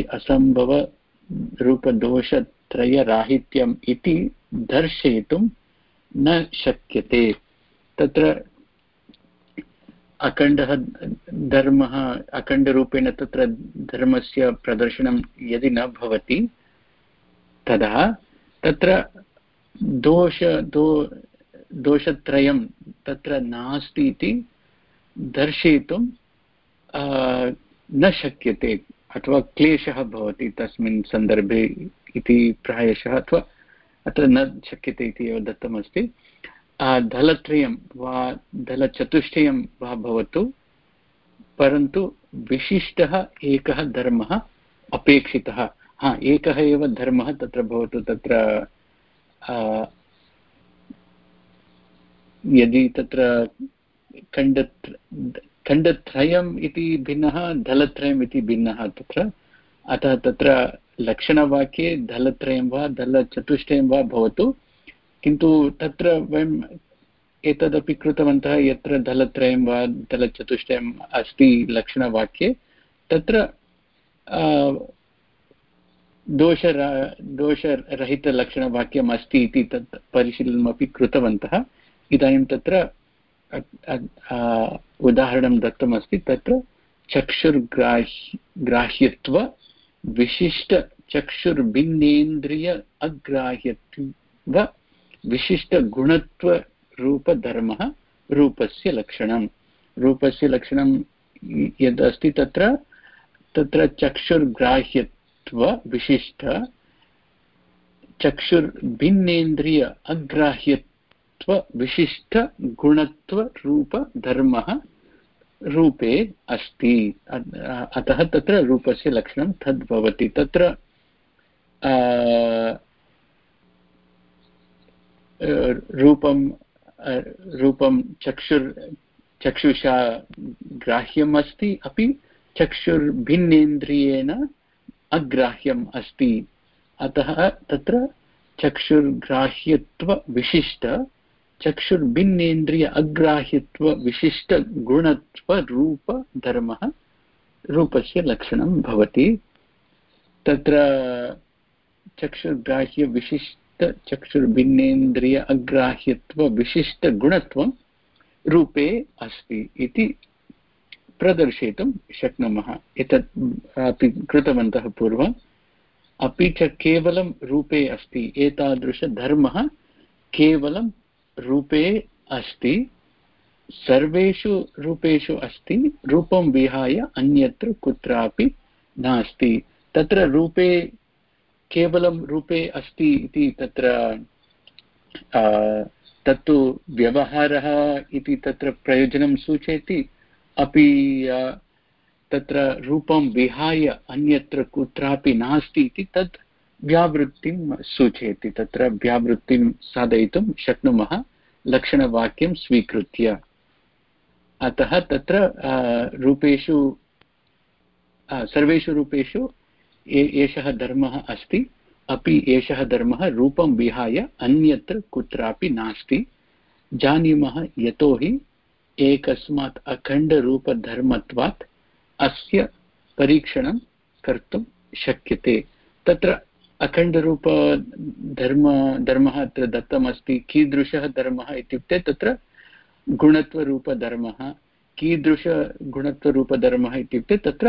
असम्भवरूपदोषत्रयराहित्यम् इति दर्शयितुं न शक्यते। तत्र अखण्डः धर्मः अखण्डरूपेण तत्र धर्मस्य प्रदर्शनं यदि न भवति तदा तत्र दोष दो दोषत्रयं तत्र नास्ति इति दर्शयितुं न शक्यते, अथवा क्लेशः भवति तस्मिन् सन्दर्भे इति प्रायशः, अथवा अत्र न शक्यते इति एव दत्तमस्ति। दलत्रयं वा दलचतुष्टयं वा भवतु, परन्तु विशिष्टः एकः धर्मः अपेक्षितः। हा, एकः एव धर्मः तत्र भवतु। तत्र यदि तत्र खण्ड खण्डत्रयम् इति भिन्नः, दलत्रयम् इति भिन्नः तत्र। अतः तत्र लक्षणवाक्ये दलत्रयं वा दलचतुष्टयं वा भवतु, किन्तु तत्र वयम् एतदपि कृतवन्तः यत्र दलत्रयं वा दलचतुष्टयम् अस्ति लक्षणवाक्ये तत्र दोषरा दोषरहितलक्षणवाक्यम् अस्ति इति तत् परिशीलनमपि कृतवन्तः। इदानीं तत्र उदाहरणं दत्तमस्ति। तत्र चक्षुर्ग्राह्य ग्राह्यत्व विशिष्टचक्षुर्भिन्नेन्द्रिय अग्राह्यत्व विशिष्टगुणत्वरूपधर्मः रूपस्य लक्षणं। रूपस्य लक्षणं यदस्ति तत्र तत्र चक्षुर्ग्राह्यत्व विशिष्ट चक्षुर्भिन्नेन्द्रिय अग्राह्यत्व विशिष्टगुणत्वरूपधर्मः रूपे अस्ति। अतः तत्र रूपस्य लक्षणं तद् भवति। तत्र रूपं रूपं चक्षुर् चक्षुषा ग्राह्यम् अस्ति, अपि चक्षुर्भिन्नेन्द्रियेण अग्राह्यम् अस्ति। अतः तत्र चक्षुर्ग्राह्यत्व विशिष्ट चक्षुर्भिन्नेन्द्रिय अग्राह्यत्व विशिष्टगुणत्वरूपधर्मः रूपस्य लक्षणं भवति। तत्र चक्षुर्ग्राह्य विशिष्ट चक्षुर्भिन्नेन्द्रिय अग्राह्यत्व विशिष्टगुणत्वं रूपे अस्ति इति प्रदर्शयितुं शक्नुमः। एतत् अपि कृतवन्तः पूर्वम्। अपि च केवलं रूपे अस्ति, एतादृशधर्मः केवलं रूपे अस्ति, सर्वेषु रूपेषु अस्ति, रूपं विहाय अन्यत्र कुत्रापि नास्ति। तत्र रूपे केवलं रूपे अस्ति इति तत्र तत्तु व्यवहारः इति तत्र प्रयोजनं सूचयति, अपि तत्र रूपं विहाय अन्यत्र कुत्रापि नास्ति इति तत् व्यावृत्तिं सूचयति। तत्र व्यावृत्तिं साधयितुं शक्नुमः लक्षणवाक्यं स्वीकृत्य। अतः तत्र रूपेषु सर्वेषु रूपेषु एषः धर्मः अस्ति, अपि एषः धर्मः रूपं विहाय अन्यत्र कुत्रापि नास्ति। जानीमः यतोहि एकस्मात् अखण्डरूपधर्मत्वात् अस्य परीक्षणं कर्तुं शक्यते। तत्र अखण्डरूपधर्म धर्मः अत्र दत्तमस्ति। कीदृशः धर्मः इत्युक्ते तत्र गुणत्वरूपधर्मः। कीदृशगुणत्वरूपधर्मः इत्युक्ते तत्र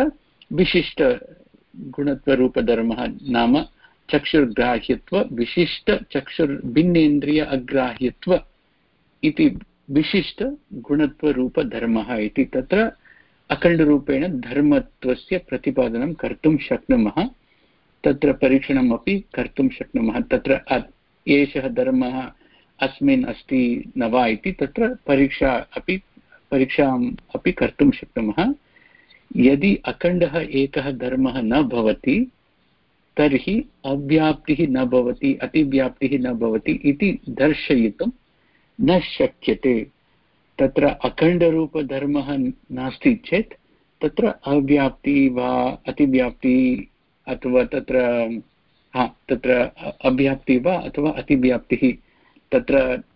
विशिष्टगुणत्वरूपधर्मः, नाम चक्षुर्ग्राह्यत्व विशिष्टचक्षुर्भिन्नेन्द्रिय अग्राह्यत्व इति विशिष्टगुणत्वरूपधर्मः इति तत्र अखण्डरूपेण धर्मत्वस्य प्रतिपादनं कर्तुं शक्नुमः। तत्र परीक्षणम् अपि कर्तुं शक्नुमः। तत्र एषः धर्मः अस्मिन् अस्ति न वा इति तत्र परीक्षा अपि परीक्षाम् अपि कर्तुं शक्नुमः। यदि अखण्डः एकः धर्मः न भवति तर्हि अव्याप्तिः न भवति, अतिव्याप्तिः न भवति इति दर्शयितुं न शक्यते। तत्र अखण्डरूपधर्मः नास्ति चेत् तत्र अव्याप्ति वा अतिव्याप्ति अथवा तत्र हा तत्र अव्याप्ति वा अथवा अतिव्याप्तिः तत्र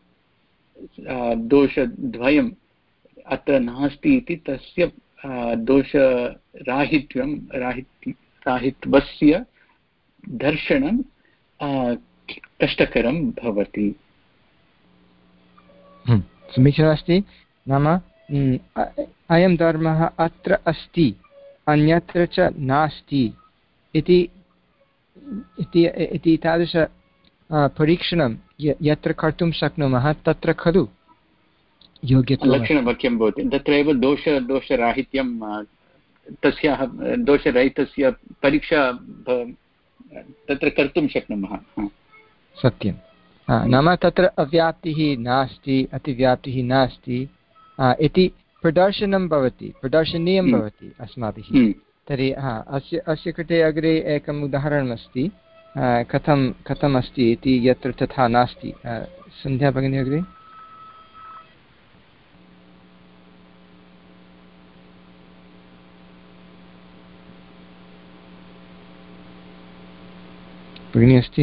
दोषद्वयम् अत्र नास्ति इति तस्य दोषराहित्यं राहित्य राहित्वस्य दर्शनं कष्टकरं भवति। समीचीनम् अस्ति। नाम अयं धर्मः अत्र अस्ति, अन्यत्र च नास्ति इति इति तादृश परीक्षणं यत्र कर्तुं शक्नुमः तत्र खलु योग्यत्वं लक्षणवाक्यं भवति। तत्रैव दोष दोषराहित्यं तस्याः दोषरहितस्य परीक्षा तत्र कर्तुं शक्नुमः। सत्यं। नाम तत्र अव्याप्तिः नास्ति, अतिव्याप्तिः नास्ति इति प्रदर्शनं भवति, प्रदर्शनीयं भवति अस्माभिः। तर्हि हा अस्य अस्य कृते अग्रे एकम् उदाहरणमस्ति कथं कथम् अस्ति इति, यत्र तथा नास्ति। सन्ध्या भगिनी अग्रे। भगिनी अस्ति?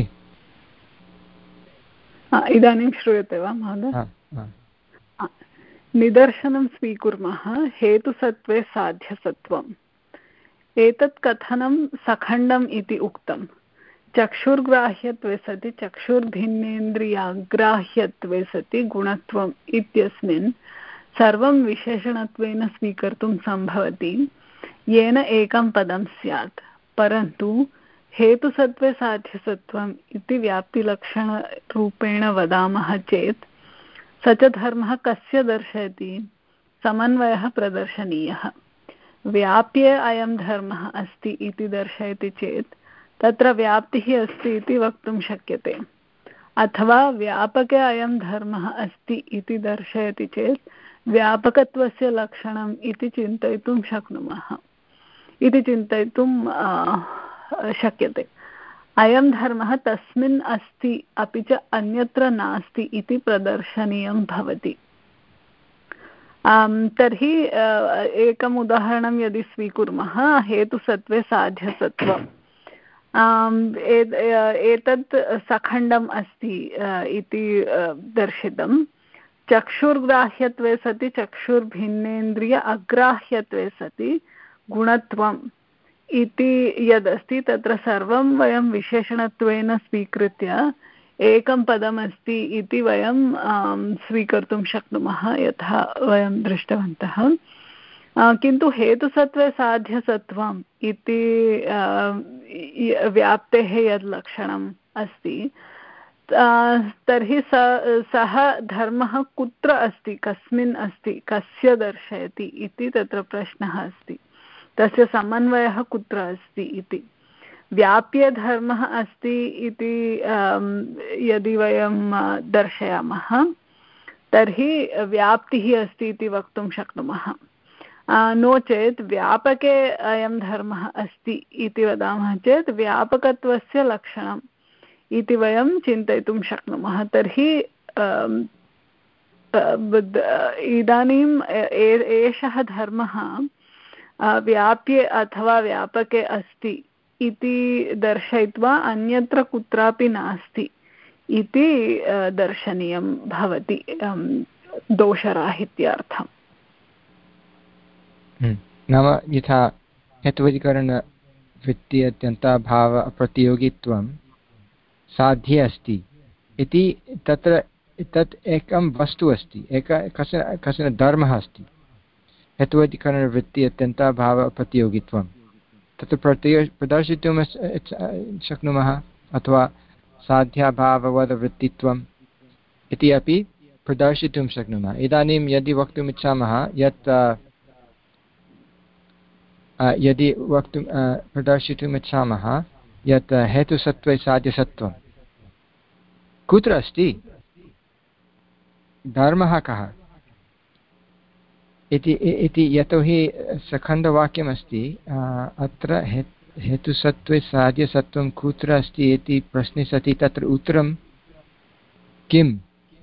इदानीं श्रूयते वा महोदय? निदर्शनं स्वीकुर्मः। हेतुसत्त्वे साध्यसत्त्वम्। एतत् कथनं सखण्डम् इति उक्तं। चक्षुर्ग्राह्यत्वे सति चक्षुर्भिन्नेन्द्रियाग्राह्यत्वे सति गुणत्वम् इत्यस्मिन् सर्वं विशेषणत्वेन स्वीकर्तुं सम्भवति, येन एकं पदं स्यात्। परन्तु हेतुसत्त्वे साध्यसत्त्वम् इति व्याप्तिलक्षणरूपेण वदामः चेत् स च धर्मः कस्य दर्शयति? समन्वयः प्रदर्शनीयः। व्याप्ये अयं धर्मः अस्ति इति दर्शयति चेत् तत्र व्याप्तिः अस्ति इति वक्तुं शक्यते। अथवा व्यापके अयं धर्मः अस्ति इति दर्शयति चेत् व्यापकत्वस्य लक्षणम् इति चिन्तयितुं शक्नुमः इति चिन्तयितुं शक्यते। अयं धर्मः तस्मिन् अस्ति अपि च अन्यत्र नास्ति इति प्रदर्शनीयं भवति। तर्हि एकम् उदाहरणं यदि स्वीकुर्मः, हेतुसत्त्वे साध्यसत्त्वम्। एतत् सखण्डम् अस्ति इति दर्शितं। चक्षुर्ग्राह्यत्वे सति चक्षुर्भिन्नेन्द्रिय अग्राह्यत्वे सति गुणत्वम् इति यदस्ति तत्र सर्वं वयं विशेषणत्वेन स्वीकृत्य एकं पदमस्ति इति वयं स्वीकर्तुं शक्नुमः, यथा वयं दृष्टवन्तः। किन्तु हेतुसत्त्वे साध्यसत्त्वम् इति व्याप्तेः यद् लक्षणम् अस्ति तर्हि स सः धर्मः कुत्र अस्ति, कस्मिन् अस्ति, कस्य दर्शयति इति तत्र प्रश्नः अस्ति। तस्य समन्वयः कुत्र अस्ति इति। व्याप्य धर्मः अस्ति इति यदि वयं दर्शयामः तर्हि व्याप्तिः अस्ति इति वक्तुं शक्नुमः। नो चेत् व्यापके अयं धर्मः अस्ति इति वदामः चेत् व्यापकत्वस्य लक्षणम् इति वयं चिन्तयितुं शक्नुमः। तर्हि इदानीम् एषः धर्मः व्याप्ये अथवा व्यापके अस्ति इति दर्शयित्वा अन्यत्र कुत्रापि नास्ति इति दर्शनीयं भवति दोषराहित्यार्थम्। नाम यथा हेत्वधिकरणवृत्ति अत्यन्ताभाव अप्रतियोगित्वं साध्ये अस्ति इति तत्र तत् एकं वस्तु अस्ति, एक कश्चन कश्चन धर्मः अस्ति। हेत्वधिकरणवृत्ति अत्यन्ताभाव अप्रतियोगित्वं तत्र प्रत्य प्रदर्शितुं शक्नुमः, अथवा साध्याभाववद्वृत्तित्वम् इति अपि प्रदर्शितुं शक्नुमः। इदानीं यदि वक्तुम् इच्छामः यत् यदि वक्तुं प्रदर्शितुम् इच्छामः यत् हेतुसत्त्वे साध्यसत्त्वं कुत्र अस्ति, धर्मः कः इति, यतोहि सखण्डवाक्यमस्ति अत्र हे हेतुसत्त्वे साध्यसत्त्वं कुत्र अस्ति इति प्रश्ने सति तत्र उत्तरं किम्?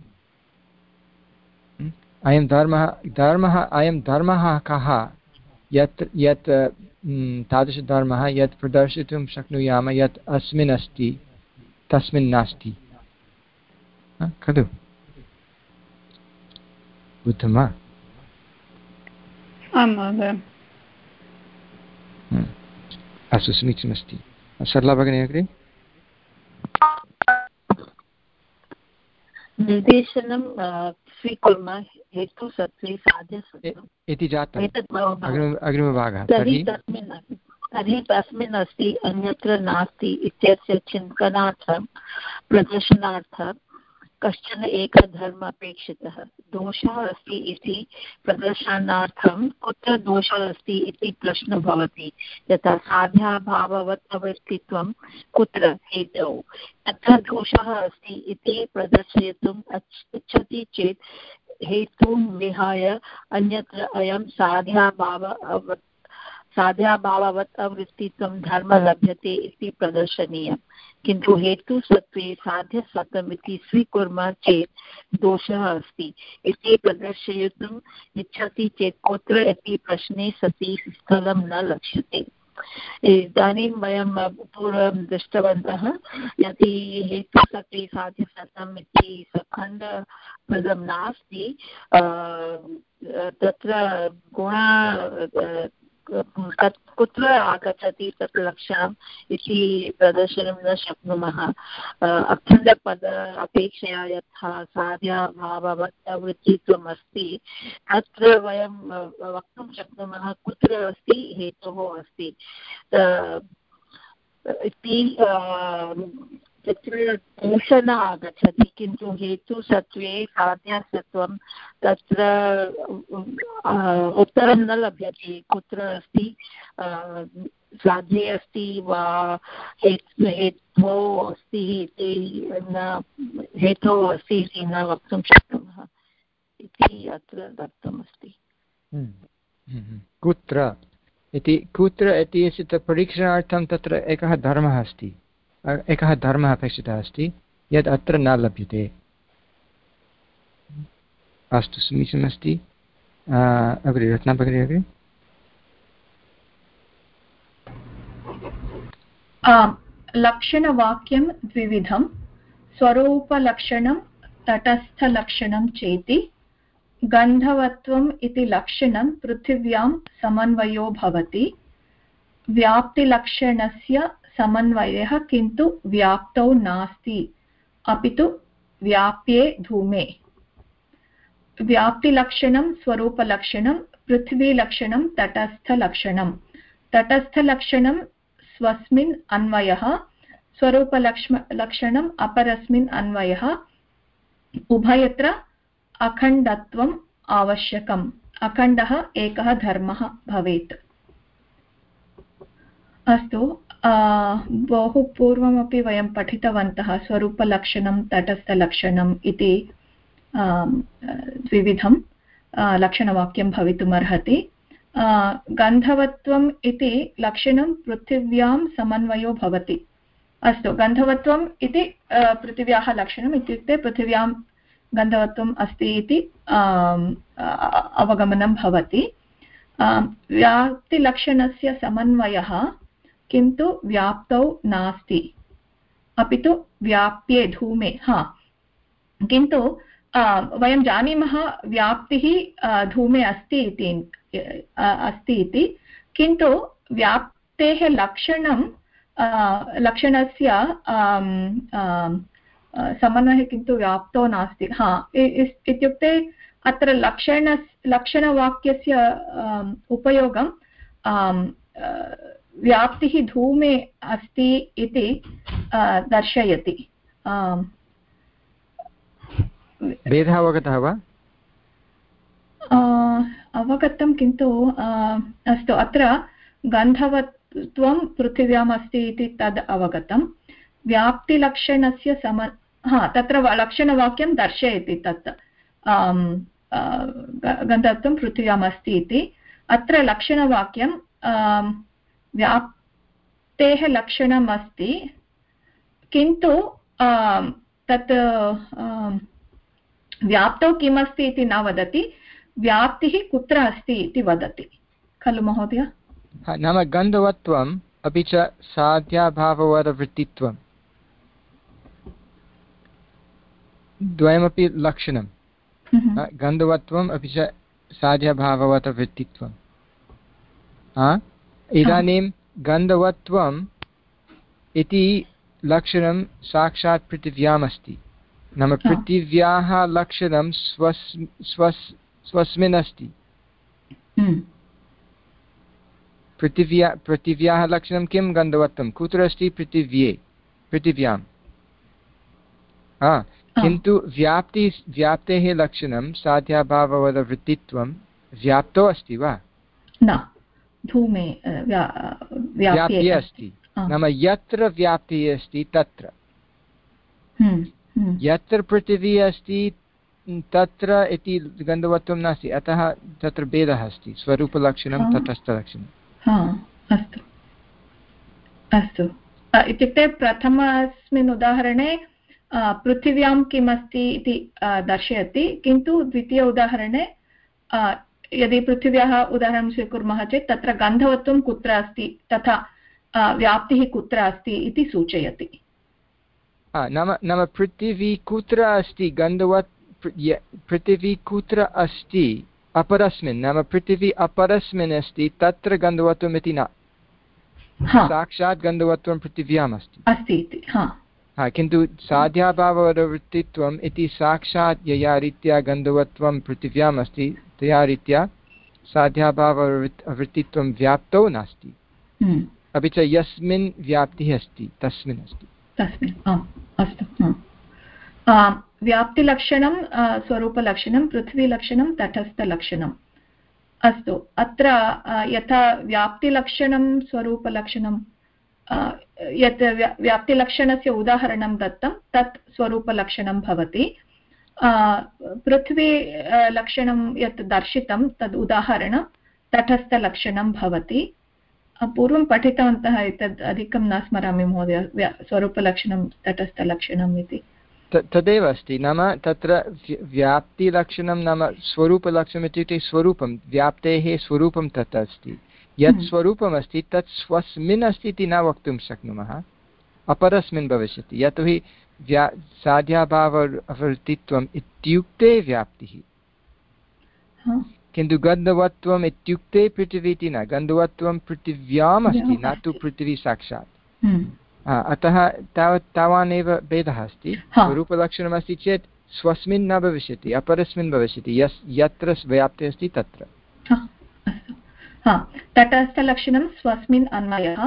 अयं धर्मः धर्मः अयं धर्मः कः यत् यत् तादृशधर्मः यत् प्रदर्शितुं शक्नुयाम यत् अस्मिन् अस्ति तस्मिन् नास्ति, खलु? बुद्धं वा? आम् महोदय। अस्तु, समीचीनमस्ति। सरला भगिनी अग्रे। निर्देशनं स्वीकुर्मः हेतुसत्त्वे साध्यसत्त्वम् इति जातम् अग्रिमभागः। तर्हि तर्हि तस्मिन् अस्ति अन्यत्र नास्ति इत्यस्य चिन्तनार्थं प्रदर्शनार्थं कश्चन एकः धर्मः अपेक्षितः। दोषः अस्ति इति प्रदर्शनार्थं कुत्र दोषः अस्ति इति प्रश्नः भवति। यथा साध्याभाववत् अवस्थित्वं कुत्र हेतौ, अत्र दोषः अस्ति इति प्रदर्शयितुम् इच्छति चेत् हेतुं विहाय अन्यत्र अयं साध्याभाव साध्याभाववत् अवृत्तित्वं धर्मः लभ्यते इति प्रदर्शनीयम्। किन्तु हेतुसत्त्वे साध्यसत्त्वम् इति स्वीकुर्मः चेत् दोषः अस्ति इति प्रदर्शयितुम् इच्छति चेत् कुत्र इति प्रश्ने सति स्थलं न लक्ष्यते। इदानीं वयं पूर्वं दृष्टवन्तः यदि हेतुसत्त्वे साध्यसत्त्वम् इति सखण्डपदं नास्ति तत्र गुण तत् कुत्र आगच्छति तत् लक्षणम् इति प्रदर्शनं न शक्नुमः। अखण्डपद अपेक्षया यथा साध्याभाववत् वृत्तित्वम् अस्ति तत्र वयं वक्तुं शक्नुमः कुत्र अस्ति हेतुः अस्ति इति तत्र दोषः न आगच्छति। किन्तु हेतुसत्त्वे साध्यसत्त्वं तत्र उत्तरं न लभ्यते कुत्र अस्ति, साध्ये अस्ति वा हेतोः अस्ति इति न हेतोः अस्ति इति न वक्तुं शक्नुमः इति अत्र दत्तमस्ति। कुत्र इति कुत्र इति परीक्षणार्थं तत्र एकः धर्मः अस्ति, एकः धर्मः अपेक्षितः अस्ति यद् अत्र न लभ्यते। अस्तु, समीचीनमस्ति। अग्रे रत्ना भगिनी अग्रे। लक्षणवाक्यं द्विविधं, स्वरूपलक्षणं तटस्थलक्षणं चेति गन्धवत्वम् इति लक्षणं पृथिव्यां समन्वयो भवति। व्याप्तिलक्षणस्य समन्वयः किन्तु व्याप्तौ नास्ति अपि तु व्याप्ये धूमे। व्याप्तिलक्षणं स्वरूपलक्षणं, पृथ्वीलक्षणं तटस्थलक्षणं। तटस्थलक्षणं स्वस्मिन् अन्वयः, स्वरूपलक्ष्म लक्षणम् अपरस्मिन् अन्वयः। उभयत्र अखण्डत्वम् आवश्यकम्। अखण्डः एकः धर्मः भवेत्। अस्तु, बहु पूर्वमपि वयं पठितवन्तः स्वरूपलक्षणं तटस्थलक्षणम् इति द्विविधं लक्षणवाक्यं भवितुमर्हति। गन्धवत्वम् इति लक्षणं पृथिव्यां समन्वयो भवति। अस्तु, गन्धवत्वम् इति पृथिव्याः लक्षणम्, इत्युक्ते पृथिव्यां गन्धवत्वम् अस्ति इति अवगमनं भवति। व्याप्तिलक्षणस्य समन्वयः किन्तु व्याप्तौ नास्ति अपि तु व्याप्ये धूमे। हा, किन्तु वयं जानीमः व्याप्तिः धूमे अस्ति इति अस्ति इति किन्तु व्याप्तेः लक्षणं लक्षणस्य समन्वयः किन्तु व्याप्तौ नास्ति। हा, इत्युक्ते अत्र लक्षण लक्षणवाक्यस्य उपयोगं व्याप्तिः धूमे अस्ति इति दर्शयति। भेदः अवगतः वा? अवगतं, किन्तु अस्तु, अत्र गन्धवत्वं पृथिव्याम् अस्ति इति तद् अवगतं। व्याप्तिलक्षणस्य सम हा तत्र लक्षणवाक्यं दर्शयति तत् गन्धवत्वं पृथिव्याम् अस्ति इति। अत्र लक्षणवाक्यं व्याप्तेः लक्षणम् अस्ति किन्तु तत् व्याप्तौ किमस्ति इति न वदति, व्याप्तिः कुत्र अस्ति इति वदति खलु महोदय? नाम गन्धवत्वम् अपि च साध्याभाववदवृत्तित्वं द्वयमपि लक्षणं। गन्धवत्वम् अपि च साध्याभाववदवृत्तित्वं। इदानीं गन्धवत्वम् इति लक्षणं साक्षात् पृथिव्याम् अस्ति। नाम पृथिव्याः लक्षणं स्वस् स्वस् स्वस्मिन् अस्ति। पृथिव्या पृथिव्याः लक्षणं किं? गन्धवत्वं कुत्र अस्ति? पृथिव्ये, पृथिव्यां। हा, किन्तु व्याप्ति व्याप्तेः लक्षणं साध्याभाववदवृत्तित्वं व्याप्तौ अस्ति वा? न, धूमे व्याप्ये अस्ति। नाम यत्र व्याप्तिः अस्ति तत्र, यत्र पृथिवी अस्ति तत्र इति गन्धवत्वं नास्ति, अतः तत्र भेदः अस्ति। स्वरूपलक्षणं तटस्थलक्षणम्। अस्तु अस्तु, इत्युक्ते प्रथमस्मिन् उदाहरणे पृथिव्यां किमस्ति इति दर्शयति, किन्तु द्वितीय उदाहरणे यदि पृथिव्याः उदाहरणं स्वीकुर्मः चेत् तत्र गन्धवत्वं कुत्र अस्ति तथा व्याप्तिः कुत्र अस्ति इति सूचयति। नाम नाम पृथिवी कुत्र अस्ति? गन्धवत् पृथिवी कुत्र अस्ति? अपरस्मिन्, नाम पृथिवी अपरस्मिन् अस्ति, तत्र गन्धवत्वम् इति न। साक्षात् गन्धवत्वं पृथिव्याम् अस्ति अस्ति इति। हा, किन्तु साध्याभाववदवृत्तित्वम् इति साक्षात् यया रीत्या गन्धवत्वं पृथिव्याम् अस्ति तया रीत्या साध्याभाववृत्तित्वं व्याप्तौ नास्ति, अपि च यस्मिन् व्याप्तिः अस्ति तस्मिन् अस्ति। तस्मिन् अस्तु। व्याप्तिलक्षणं स्वरूपलक्षणं, पृथ्वीलक्षणं तटस्थलक्षणम्। अस्तु, अत्र यथा व्याप्तिलक्षणं स्वरूपलक्षणं यत् व्याप्तिलक्षणस्य उदाहरणं दत्तं तत् स्वरूपलक्षणं भवति। पृथ्वी लक्षणं यत् दर्शितं तद् उदाहरणं तटस्थलक्षणं भवति। पूर्वं पठितवन्तः, एतद् अधिकं न स्मरामि महोदय, स्वरूपलक्षणं तटस्थलक्षणम् इति। तदेव अस्ति। नाम तत्र व्याप्तिलक्षणं नाम स्वरूपलक्षणम् इत्युक्ते स्वरूपं, व्याप्तेः स्वरूपं तत् अस्ति। यत् स्वरूपमस्ति तत् स्वस्मिन् अस्ति इति न वक्तुं शक्नुमः, अपरस्मिन् भविष्यति। यतोहि व्या साध्याभाववृत्तित्वम् इत्युक्ते व्याप्तिः, किन्तु गन्धवत्वम् इत्युक्ते पृथिवी इति न, गन्धवत्वं पृथिव्याम् अस्ति न तु पृथिवी साक्षात्। अतः तावत् तावानेव भेदः अस्ति। स्वरूपलक्षणमस्ति चेत् स्वस्मिन् न भविष्यति, अपरस्मिन् भविष्यति, यस् यत्र व्याप्तिः अस्ति तत्र। तटस्थलक्षणं स्वस्मिन् अन्वयः,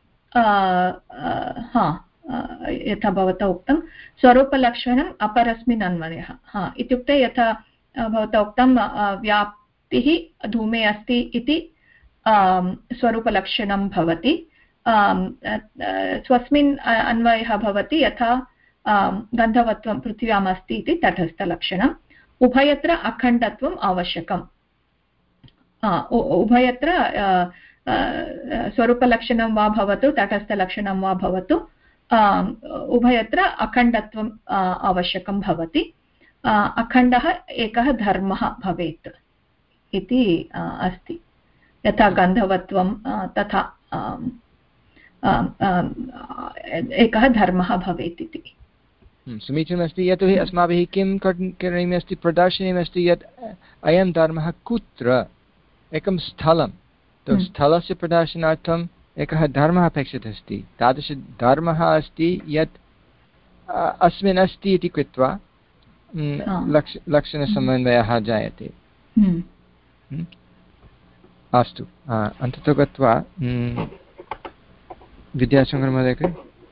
यथा भवता उक्तं स्वरूपलक्षणम् अपरस्मिन् अन्वयः। हा इत्युक्ते यथा भवता उक्तं व्याप्तिः धूमे अस्ति इति स्वरूपलक्षणं भवति, स्वस्मिन् अन्वयः भवति यथा गन्धवत्वं पृथिव्याम् अस्ति इति तटस्थलक्षणम्। उभयत्र अखण्डत्वम् आवश्यकम्। उभयत्र स्वरूपलक्षणं वा भवतु तटस्थलक्षणं वा भवतु, उभयत्र अखण्डत्वम् आवश्यकं भवति। अखण्डः एकः धर्मः भवेत् इति अस्ति, यथा गन्धवत्वं तथा एकः धर्मः भवेत् इति। समीचीनमस्ति। यतोहि अस्माभिः किं करणीयमस्ति, प्रदर्शनीयमस्ति यत् अयं धर्मः कुत्र, एकं स्थलं, तो स्थलस्य प्रदर्शनार्थम् एकः धर्मः अपेक्षितः अस्ति। तादृशधर्मः अस्ति यत् अस्मिन् अस्ति इति कृत्वा लक्ष लक्षणसमन्वयः जायते। अस्तु, अन्ततो गत्वा विद्याशङ्करमहोदय।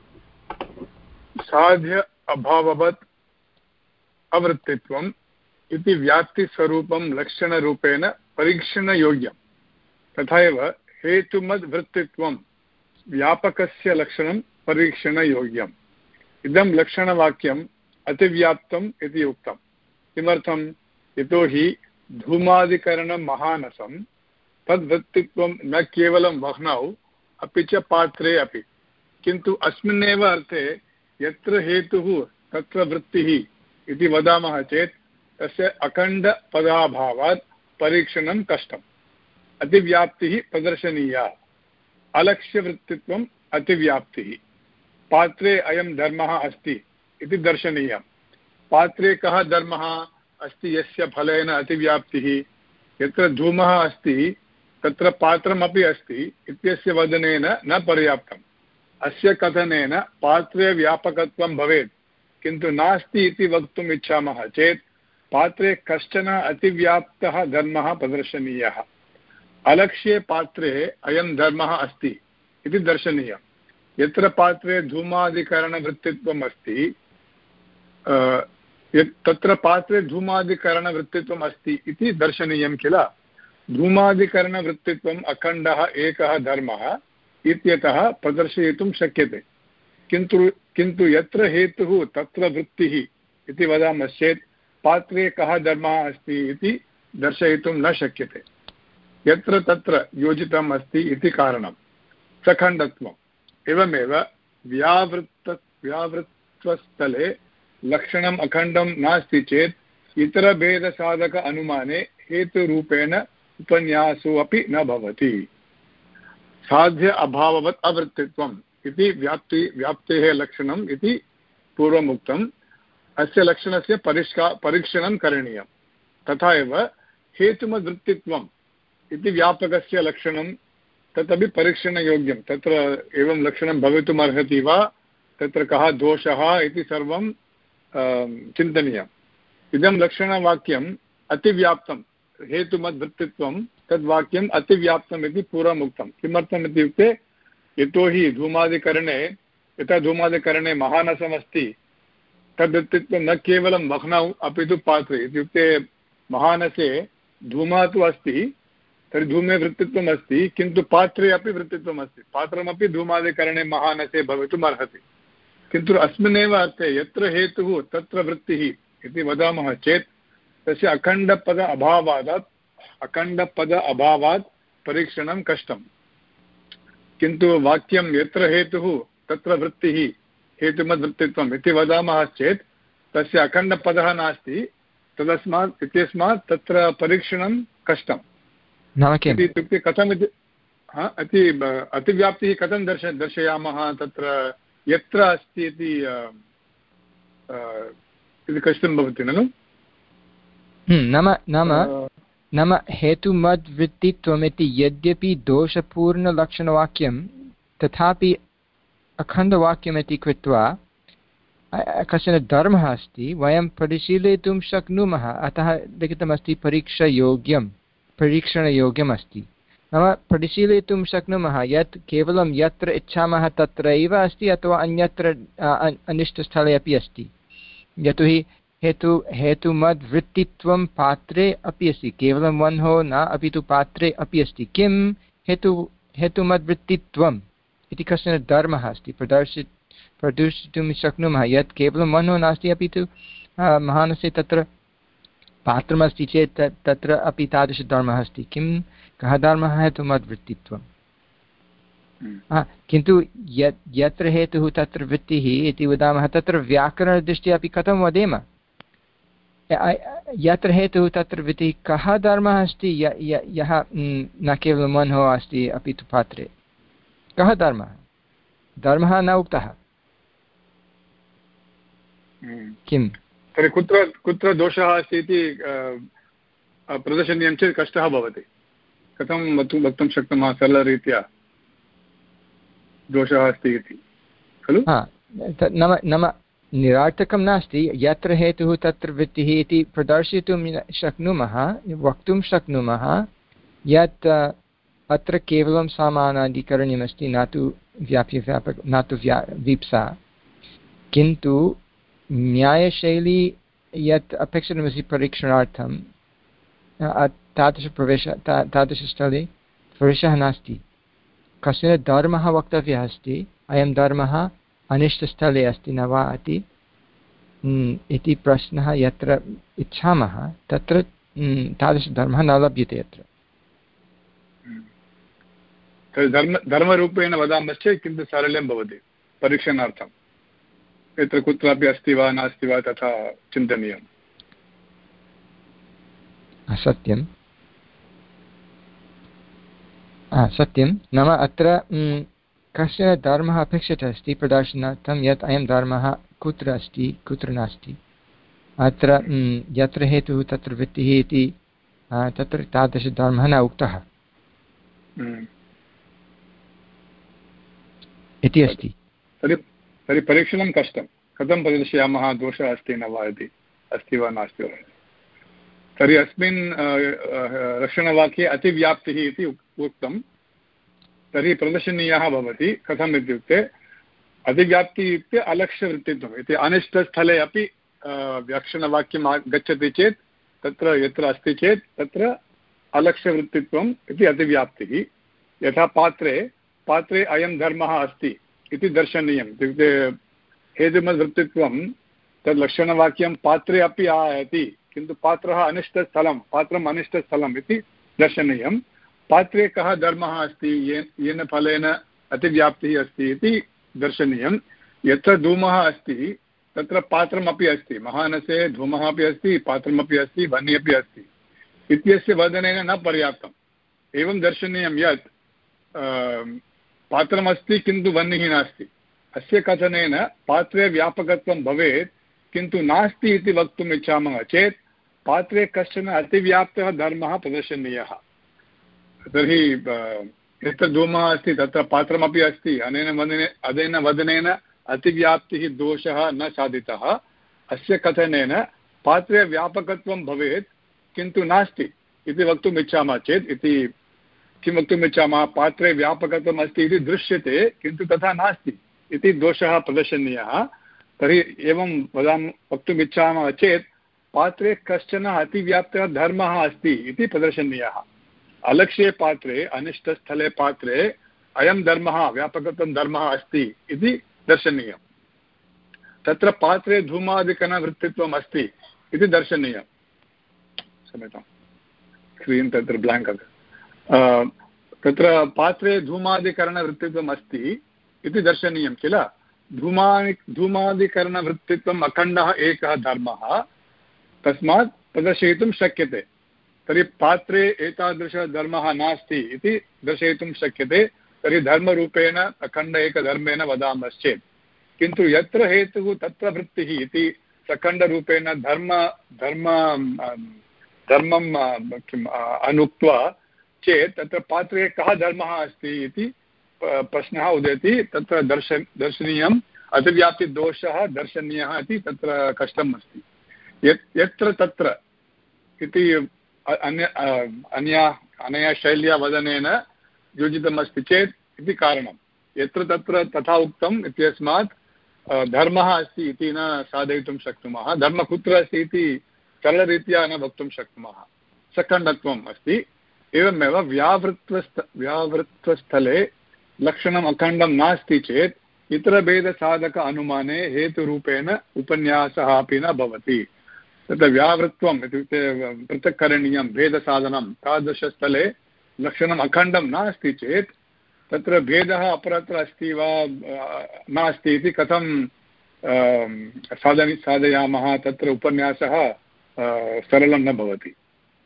साध्य अभाववत् अवृत्तित्वम् इति व्याप्तिस्वरूपं लक्षणरूपेण परीक्षणयोग्यं, तथा एव हेतुमद्वृत्तित्वं व्यापकस्य लक्षणं परीक्षणयोग्यम्। इदं लक्षणवाक्यम् अतिव्याप्तम् इति उक्तम्। किमर्थं? यतोहि धूमादिकरणं महानसं तद्वृत्तित्वं न केवलं वह्नौ अपि च पात्रे अपि, किन्तु अस्मिन्नेव अर्थे यत्र हेतुः तत्र वृत्तिः इति वदामः चेत् तस्य अखण्डपदाभावात् परीक्षणं कष्टम्। अतिव्याप्तिः प्रदर्शनीया। अलक्ष्यवृत्तित्वम् अतिव्याप्तिः। पात्रे अयं धर्मः अस्ति इति दर्शनीयं। पात्रे कः धर्मः अस्ति यस्य फलेन अतिव्याप्तिः? यत्र धूमः अस्ति तत्र पात्रमपि अस्ति इत्यस्य वदनेन न पर्याप्तम्। अस्य कथनेन पात्रे व्यापकत्वं भवेत्, किन्तु नास्ति इति वक्तुम् इच्छामः चेत् पात्रे कश्चन अतिव्याप्तः धर्मः प्रदर्शनीयः। अलक्ष्ये पात्रे अयं धर्मः अस्ति इति दर्शनीयं। यत्र पात्रे धूमादिकरणवृत्तित्वम् अस्ति, तत्र पात्रे धूमादिकरणवृत्तित्वम् अस्ति इति दर्शनीयं किल। धूमादिकरणवृत्तित्वम् अखण्डः एकः धर्मः इत्यतः प्रदर्शयितुं शक्यते, किन्तु किन्तु यत्र हेतुः तत्र वृत्तिः इति वदामश्चेत् पात्रे कः धर्मः अस्ति इति दर्शयितुं न शक्यते। यत्र तत्र योजितम् अस्ति इति कारणं सखण्डत्वम्। एवमेव व्यावृत्त व्यावृत्वस्थले लक्षणम् अखण्डं नास्ति चेत् इतरभेदसाधक अनुमाने हेतुरूपेण उपन्यासो अपि न भवति। साध्य अभाववत् अवृत्तित्वम् इति व्याप्ति व्याप्तेः लक्षणम् इति पूर्वमुक्तम्। अस्य लक्षणस्य परिष्का परीक्षणं करणीयं। तथा एव हेतुमद्वृत्तित्वम् इति व्यापकस्य लक्षणं तदपि परीक्षणयोग्यं। तत्र एवं लक्षणं भवितुम् अर्हति वा, तत्र कः दोषः इति सर्वं चिन्तनीयम्। इदं लक्षणवाक्यम् अतिव्याप्तं, हेतुमद्वृत्तित्वं तद्वाक्यम् अतिव्याप्तम् इति पूर्वम् उक्तं। किमर्थम् इत्युक्ते यतोहि धूमादिकरणे यथा धूमादिकरणे महानसमस्ति तद्वृत्तित्वं न केवलं वह्नौ अपि तु पात्रे। इत्युक्ते महानसे धूमः तु अस्ति, तर्हि धूमे वृत्तित्वम् अस्ति, किन्तु पात्रे अपि वृत्तित्वम् अस्ति। पात्रमपि धूमादिकरणे महानसे भवितुम् अर्हति, किन्तु अस्मिन्नेव अर्थे यत्र हेतुः तत्र वृत्तिः इति वदामः चेत् तस्य अखण्डपद अभावात् अखण्डपद अभावात् परीक्षणं कष्टम्। किन्तु वाक्यं यत्र हेतुः तत्र वृत्तिः हेतुमद्वृत्तित्वम् इति वदामः चेत् तस्य अखण्डपदः नास्ति, तदस्मात् इत्यस्मात् तत्र परीक्षणं कष्टम्। इत्युक्ते कथमिति अति अतिव्याप्तिः कथं दर्श दर्शयामः? तत्र यत्र अस्ति इति इति कष्टं भवति ननु? नाम नाम नाम हेतुमद्वृत्तित्वमिति यद्यपि दोषपूर्णलक्षणवाक्यं तथापि अखण्डवाक्यमिति कृत्वा कश्चन धर्मः अस्ति, वयं परिशीलयितुं शक्नुमः। अतः लिखितमस्ति परीक्षायोग्यं, परीक्षणयोग्यम् अस्ति। नाम परिशीलयितुं शक्नुमः यत् केवलं यत्र इच्छामः तत्रैव अस्ति अथवा अन्यत्र अनिष्टस्थले अपि अस्ति। यतोहि हेतु हेतुमद्वृत्तित्वं पात्रे अपि अस्ति, केवलं वह्नौ न अपि तु पात्रे अपि अस्ति। किं हेतु हेतुमद्वृत्तित्वम् इति कश्चन धर्मः अस्ति, प्रदर्शि प्रदर्शितुं शक्नुमः यत् केवलं वह्नौ नास्ति अपि तु महानसे तत्र पात्रमस्ति चेत् तत्र अपि तादृशधर्मः अस्ति। किं कः धर्मः? हेतुमद्वृत्तित्वं। किन्तु यत् यत्र हेतुः तत्र वृत्तिः इति वदामः, तत्र व्याकरणदृष्ट्या अपि कथं वदेम? यत्र हेतुः तत्र वृत्तिः, कः धर्मः अस्ति यः न केवलं वह्नौ अस्ति अपि तु पात्रे? कः धर्मः? धर्मः न उक्तः। किं तर्हि कुत्र कुत्र दोषः अस्ति इति प्रदर्शनीयं चेत् कष्टः भवति। कथं वक्तुं वक्तुं शक्नुमः सरलरीत्या दोषः अस्ति इति खलु? नाम नाम निरार्थकं नास्ति। यत्र हेतुः तत्र वृत्तिः इति प्रदर्शितुं शक्नुमः, वक्तुं शक्नुमः यत् अत्र केवलं समानाधिकरणीयमस्ति, न तु व्याप्यव्यापक, न तु व्या वीप्सा। किन्तु न्यायशैली यत् अपेक्षितमस्ति परीक्षणार्थं तादृशप्रवेश तादृशस्थले प्रवेशः नास्ति। कश्चन धर्मः वक्तव्यः अस्ति, अयं धर्मः अनिष्टस्थले अस्ति न वा इति इति प्रश्नः यत्र इच्छामः तत्र तादृशधर्मः न लभ्यते अत्र। धर्म धर्मरूपेण वदामश्चेत् किन्तु सारल्यं भवति परीक्षणार्थं। यत्र कुत्रापि अस्ति वा नास्ति वा तथा चिन्तनीयम्। सत्यं सत्यं नाम अत्र कश्चन धर्मः अपेक्षितः अस्ति प्रदर्शनार्थं यत् अयं धर्मः कुत्र अस्ति कुत्र नास्ति। अत्र यत्र हेतुः तत्र वृत्तिः इति तत्र तादृशधर्मः न उक्तः इति अस्ति। तर्हि तर्हि परीक्षणं कष्टं। कथं प्रदर्शयामः दोषः अस्ति न वा इति, अस्ति वा नास्ति वा। तर्हि अस्मिन् रक्षणवाक्ये अतिव्याप्तिः इति उक्तं। तर्हि प्रदर्शनीयः भवति कथम् इत्युक्ते अतिव्याप्तिः इत्युक्ते अलक्ष्यवृत्तित्वम् इति अनिष्टस्थले अपि रक्षणवाक्यं गच्छति चेत् तत्र यत्र अस्ति चेत् तत्र अलक्ष्यवृत्तित्वम् इति अतिव्याप्तिः। यथा पात्रे पात्रे अयं धर्मः अस्ति इति दर्शनीयम्। इत्युक्ते हेतुमद्वृत्तित्वं तद् लक्षणवाक्यं पात्रे अपि आयाति, किन्तु पात्रः अनिष्टस्थलं पात्रम् अनिष्टस्थलम् इति दर्शनीयं। पात्रे कः धर्मः अस्ति येन फलेन अतिव्याप्तिः अस्ति इति दर्शनीयं। यत्र धूमः अस्ति तत्र पात्रमपि अस्ति, महानसे धूमः अपि अस्ति, पात्रमपि अस्ति, वह्निः अपि अस्ति इत्यस्य वदनेन न पर्याप्तम्। एवं दर्शनीयं यत् पात्रमस्ति किन्तु वह्निः नास्ति। अस्य कथनेन पात्रे व्यापकत्वं भवेत्, किन्तु नास्ति इति वक्तुम् इच्छामः चेत् पात्रे कश्चन अतिव्याप्तः धर्मः प्रदर्शनीयः। तर्हि यत्र धूमः अस्ति तत्र पात्रमपि अस्ति, अनेन वदने अनेन वदनेन अतिव्याप्तिः दोषः न साधितः। अस्य कथनेन पात्रे व्यापकत्वं भवेत् किन्तु नास्ति इति वक्तुम् इच्छामः चेत् इति किं वक्तुम् इच्छामः, पात्रे व्यापकत्वम् अस्ति इति दृश्यते किन्तु तथा नास्ति इति दोषः प्रदर्शनीयः। तर्हि एवं वदामः वक्तुम् इच्छामः चेत् पात्रे कश्चन अतिव्याप्तः धर्मः अस्ति इति प्रदर्शनीयः। अलक्ष्ये पात्रे अनिष्टस्थले पात्रे अयं धर्मः व्यापकत्वं धर्मः अस्ति इति दर्शनीयं। तत्र पात्रे धूमादिकरणवृत्तित्वम् अस्ति इति दर्शनीयं। क्षम्यतां, स्क्रीन् तत्र ब्लाङ्क् अस्ति। तत्र पात्रे धूमादिकरणवृत्तित्वम् अस्ति इति दर्शनीयं किल। धूमादि धूमादिकरणवृत्तित्वम् अखण्डः एकः धर्मः, तस्मात् प्रदर्शयितुं शक्यते। तर्हि पात्रे एतादृशधर्मः नास्ति इति दर्शयितुं शक्यते। तर्हि धर्मरूपेण अखण्ड एकधर्मेण वदामश्चेत् किन्तु यत्र हेतुः तत्र वृत्तिः इति सखण्डरूपेण धर्म धर्म धर्मं किम् अनुक्त्वा चेत् तत्र पात्रे कः धर्मः अस्ति इति प्रश्नः उदेति। तत्र दर्शन दर्शनीयम् अतिव्याप्तिदोषः दर्शनीयः इति तत्र कष्टम् अस्ति। यत् यत्र तत्र इति अन्य अन्या अनया शैल्या वदनेन योजितमस्ति चेत् इति कारणं। यत्र तत्र तथा उक्तम् इत्यस्मात् धर्मः अस्ति इति न साधयितुं शक्नुमः। धर्म कुत्र अस्ति इति सरलरीत्या न वक्तुं शक्नुमः। सखण्डत्वम् अस्ति। एवमेव व्यावृत्वस्थ व्यावृत्वस्थले लक्षणम् अखण्डं नास्ति चेत् इतरभेदसाधक अनुमाने हेतुरूपेण उपन्यासः अपि न भवति। तत्र व्यावृत्वम् इत्युक्ते पृथक् करणीयं भेदसाधनं तादृशस्थले लक्षणम् अखण्डं नास्ति चेत् तत्र भेदः अपरत्र अस्ति वा नास्ति इति कथं साधनि साधयामः। तत्र उपन्यासः सरलं न भवति।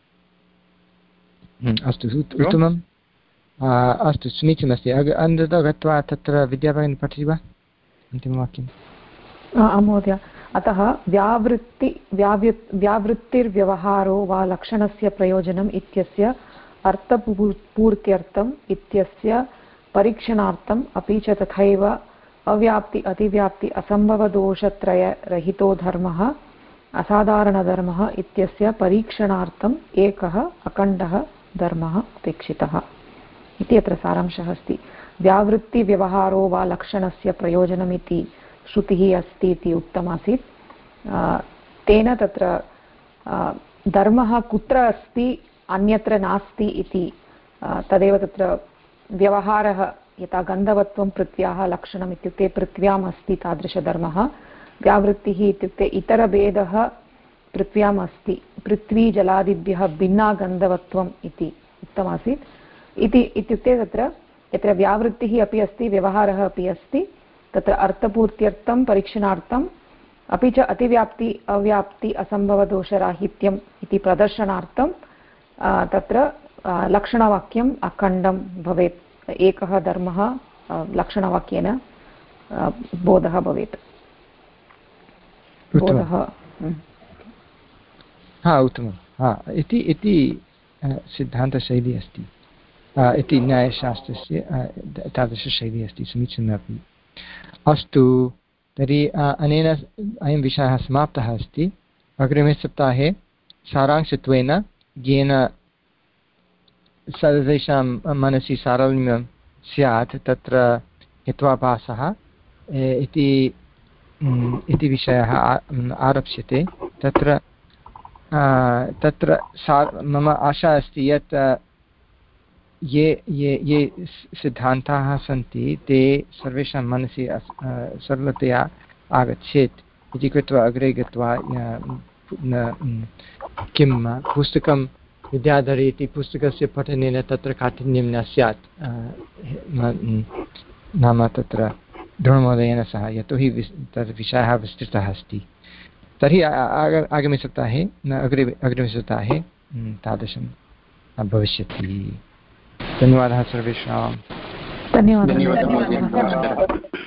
अस्तु उत्तमम्। अस्तु समीचीनमस्ति। अन्ततः गत्वा तत्र विद्याभगिनी पठति वा अन्तिमवाक्यम्? महोदय, अतः व्यावृत्ति व्यावृ व्यावृत्तिर्व्यवहारो वा लक्षणस्य प्रयोजनम् इत्यस्य अर्थपूर्त्यर्थम् इत्यस्य परीक्षणार्थम् अपि च तथैव अव्याप्ति अतिव्याप्ति असम्भवदोषत्रयरहितो धर्मः असाधारणधर्मः इत्यस्य परीक्षणार्थम् एकः अखण्डः धर्मः अपेक्षितः इति अत्र सारांशः अस्ति। व्यावृत्तिव्यवहारो वा लक्षणस्य प्रयोजनमिति श्रुतिः अस्ति इति उक्तमासीत्। तेन तत्र धर्मः कुत्र अस्ति अन्यत्र नास्ति इति तदेव तत्र व्यवहारः। यथा गन्धवत्वं पृथ्व्याः लक्षणम् इत्युक्ते पृथ्व्याम् अस्ति तादृशधर्मः। व्यावृत्तिः इत्युक्ते इतरभेदः पृथ्व्याम् अस्ति, पृथ्वी जलादिभ्यः भिन्ना गन्धवत्वम् इति उक्तमासीत्। इति इत्युक्ते तत्र यत्र व्यावृत्तिः अपि अस्ति व्यवहारः अपि अस्ति तत्र अर्थपूर्त्यर्थं परीक्षणार्थम् अपि च अतिव्याप्ति अव्याप्ति असम्भवदोषराहित्यम् इति प्रदर्शनार्थं तत्र लक्षणवाक्यम् अखण्डं भवेत्। एकः धर्मः लक्षणवाक्येन बोधः भवेत्। बोधः हा उत्तमं। हा इति इति सिद्धान्तशैली अस्ति, इति न्यायशास्त्रस्य तादृशशैली अस्ति। समीचीनमपि। अस्तु तर्हि अनेन अयं विषयः समाप्तः अस्ति। अग्रिमे सप्ताहे सारांशत्वेन येन सर्वेषां मनसि सारल्यं स्यात् तत्र हेत्वाभासः इति इति विषयः आरप्स्यते। तत्र तत्र सा मम आशा अस्ति यत् ये ये ये सिद्धान्ताः सन्ति ते सर्वेषां मनसि सरलतया आगच्छेत् इति कृत्वा अग्रे गत्वा किं पुस्तकं विद्याधरी इति पुस्तकस्य पठनेन तत्र काठिन्यं न स्यात्। नाम तत्र ध्रुवमहोदयेन सह, यतोहि तद् विषयः विस्तृतः अस्ति। तर्हि आगामिसप्ताहे अग्रे अग्रिमसप्ताहे तादृशं भविष्यति। धन्यवादः सर्वेषां। धन्यवादः।